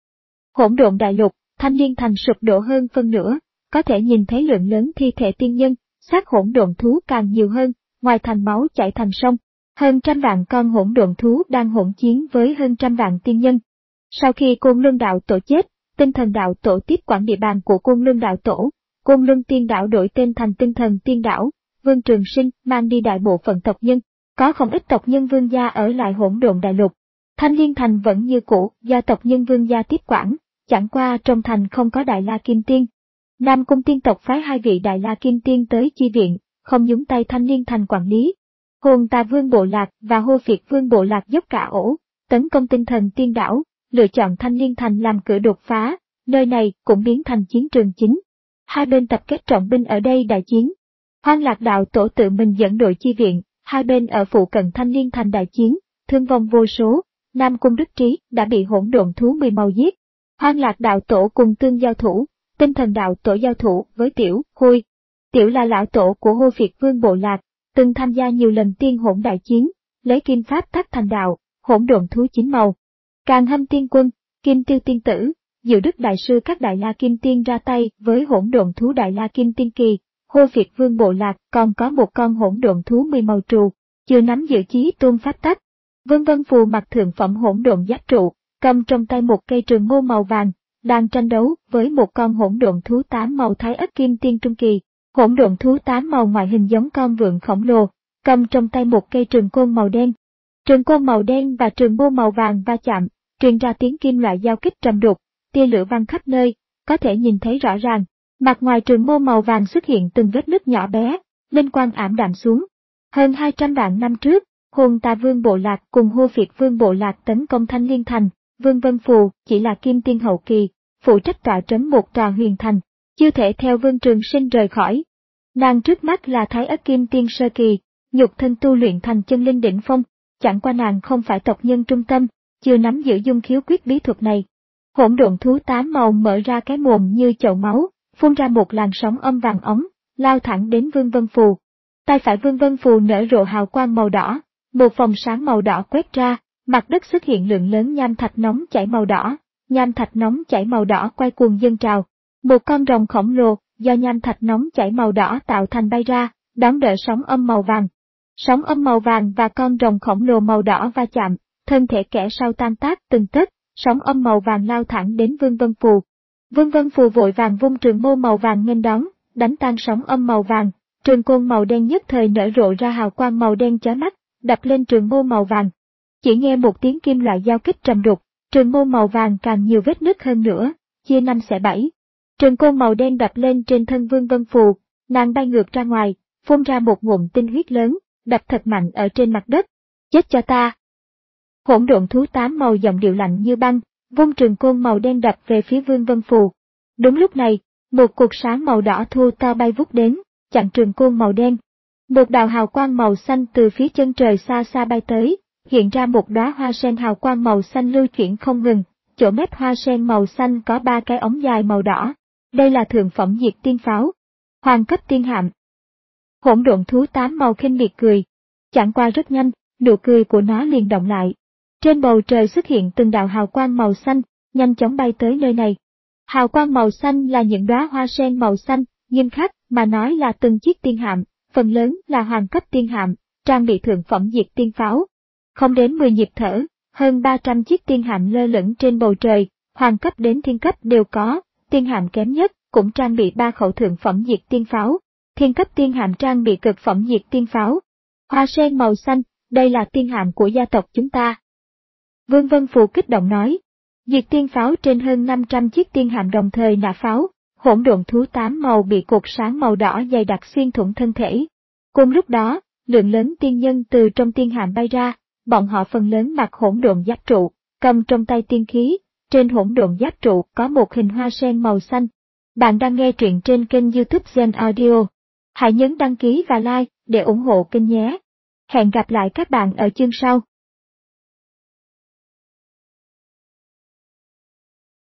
Hỗn Độn Đại Lục, Thanh Liên Thành sụp đổ hơn phân nửa, có thể nhìn thấy lượng lớn thi thể tiên nhân, xác hỗn độn thú càng nhiều hơn, ngoài thành máu chảy thành sông. Hơn trăm vạn con hỗn độn thú đang hỗn chiến với hơn trăm vạn tiên nhân. Sau khi Côn Luân Đạo Tổ chết, Tinh Thần Đạo Tổ tiếp quản địa bàn của Côn Luân Đạo Tổ, Côn Luân Tiên Đảo đổi tên thành Tinh Thần Tiên Đảo, Vương Trường Sinh mang đi đại bộ phận tộc nhân, có không ít tộc nhân vương gia ở lại Hỗn Độn Đại Lục. Thanh Liên Thành vẫn như cũ, do tộc nhân vương gia tiếp quản, chẳng qua trong thành không có Đại La Kim Tiên. Nam Cung tiên tộc phái hai vị Đại La Kim Tiên tới chi viện, không nhúng tay Thanh Liên Thành quản lý. Hồn Tà Vương bộ lạc và Hô Phiệt Vương bộ lạc dốc cả ổ, tấn công Tinh Thần Tiên Đảo, lựa chọn Thanh Liên Thành làm cửa đột phá, nơi này cũng biến thành chiến trường chính. Hai bên tập kết trọng binh ở đây đại chiến. Hoang Lạc Đạo Tổ tự mình dẫn đội chi viện, hai bên ở phụ cận Thanh Liên Thành đại chiến, thương vong vô số. Nam Cung Đức Trí đã bị hỗn độn thú mười màu giết. Hoang Lạc Đạo Tổ cùng Tương giao thủ, Tinh Thần Đạo Tổ giao thủ với Tiểu, Hôi. Tiểu là lão tổ của Hô Phiệt Vương bộ lạc, từng tham gia nhiều lần tiên hỗn đại chiến, lấy kim pháp tác thành đạo, hỗn độn thú chín màu. Càng Hâm Tiên Quân, Kim Tiêu Tiên Tử, Diệu Đức Đại Sư các Đại La Kim Tiên ra tay với hỗn độn thú Đại La Kim Tiên Kỳ. Hô Phiệt Vương bộ lạc còn có một con hỗn độn thú mười màu trù, chưa nắm giữ chí tôn pháp tắc. Vân Vân Phù mặc thượng phẩm hỗn độn giáp trụ, cầm trong tay một cây trường mâu màu vàng, đang tranh đấu với một con hỗn độn thú tám màu Thái Ất Kim Tiên Trung Kỳ. Hỗn độn thú tám màu ngoại hình giống con vượn khổng lồ, cầm trong tay một cây trường côn màu đen. Trường côn màu đen và trường mâu màu vàng va chạm, truyền ra tiếng kim loại giao kích trầm đục, tia lửa văng khắp nơi, có thể nhìn thấy rõ ràng. Mặt ngoài trường mâu màu vàng xuất hiện từng vết nứt nhỏ bé, linh quang ảm đạm xuống. Hơn hai trăm vạn năm trước, Hồn Tà Vương bộ lạc cùng Hô Phiệt Vương bộ lạc tấn công Thanh Liên Thành, Vương Vân Phù chỉ là Kim Tiên hậu kỳ, phụ trách tọa trấn một tòa huyền thành, chưa thể theo Vương Trường Sinh rời khỏi. Nàng trước mắt là Thái Ất Kim Tiên sơ kỳ, nhục thân tu luyện thành chân linh đỉnh phong, chẳng qua nàng không phải tộc nhân trung tâm, chưa nắm giữ dung khiếu quyết bí thuật này. Hỗn độn thú tám màu mở ra cái mồm như chậu máu, phun ra một làn sóng âm vàng ống, lao thẳng đến Vương Vân Phù. Tay phải Vương Vân Phù nở rộ hào quang màu đỏ, một vòng sáng màu đỏ quét ra, mặt đất xuất hiện lượng lớn nham thạch nóng chảy màu đỏ, nham thạch nóng chảy màu đỏ quay cuồng dâng trào. Một con rồng khổng lồ do nham thạch nóng chảy màu đỏ tạo thành bay ra, đón đỡ sóng âm màu vàng. Sóng âm màu vàng và con rồng khổng lồ màu đỏ va chạm, thân thể kẻ sau tan tác từng tấc, sóng âm màu vàng lao thẳng đến Vương Vân Phù. Vương Vân Phù vội vàng vung trường mâu màu vàng nghênh đón, đánh tan sóng âm màu vàng, trường côn màu đen nhất thời nở rộ ra hào quang màu đen chói mắt, đập lên trường mâu màu vàng. Chỉ nghe một tiếng kim loại giao kích trầm đục, trường mâu màu vàng càng nhiều vết nứt hơn nữa, chia năm xẻ bảy. Trường côn màu đen đập lên trên thân Vương Vân Phù, nàng bay ngược ra ngoài, phun ra một ngụm tinh huyết lớn, đập thật mạnh ở trên mặt đất. Chết cho ta! Hỗn độn thú tám màu giọng điệu lạnh như băng, vung trường côn màu đen đập về phía Vương Vân Phù. Đúng lúc này, một cột sáng màu đỏ thu to bay vút đến, chặn trường côn màu đen. Một đạo hào quang màu xanh từ phía chân trời xa xa bay tới, hiện ra một đóa hoa sen hào quang màu xanh lưu chuyển không ngừng, chỗ mép hoa sen màu xanh có ba cái ống dài màu đỏ. Đây là thượng phẩm diệt tiên pháo, hoàng cấp tiên hạm. Hỗn độn thú tám màu khinh miệt cười, chẳng qua rất nhanh, nụ cười của nó liền động lại. Trên bầu trời xuất hiện từng đạo hào quang màu xanh, nhanh chóng bay tới nơi này. Hào quang màu xanh là những đóa hoa sen màu xanh, nghiêm khắc mà nói là từng chiếc tiên hạm, phần lớn là hoàng cấp tiên hạm, trang bị thượng phẩm diệt tiên pháo. Không đến mười nhịp thở, hơn ba trăm chiếc tiên hạm lơ lửng trên bầu trời, hoàng cấp đến thiên cấp đều có, tiên hạm kém nhất cũng trang bị ba khẩu thượng phẩm diệt tiên pháo, thiên cấp tiên hạm trang bị cực phẩm diệt tiên pháo. Hoa sen màu xanh, đây là tiên hạm của gia tộc chúng ta. Vương Vân Phù kích động nói. Diệt tiên pháo trên hơn năm trăm chiếc tiên hạm đồng thời nã pháo, hỗn độn thú tám màu bị cột sáng màu đỏ dày đặc xuyên thủng thân thể. Cùng lúc đó, lượng lớn tiên nhân từ trong tiên hạm bay ra, bọn họ phần lớn mặc hỗn độn giáp trụ, cầm trong tay tiên khí, trên hỗn độn giáp trụ có một hình hoa sen màu xanh. Bạn đang nghe truyện trên kênh YouTube Gen Audio. Hãy nhấn đăng ký và like để ủng hộ kênh nhé. Hẹn gặp lại các bạn ở chương sau.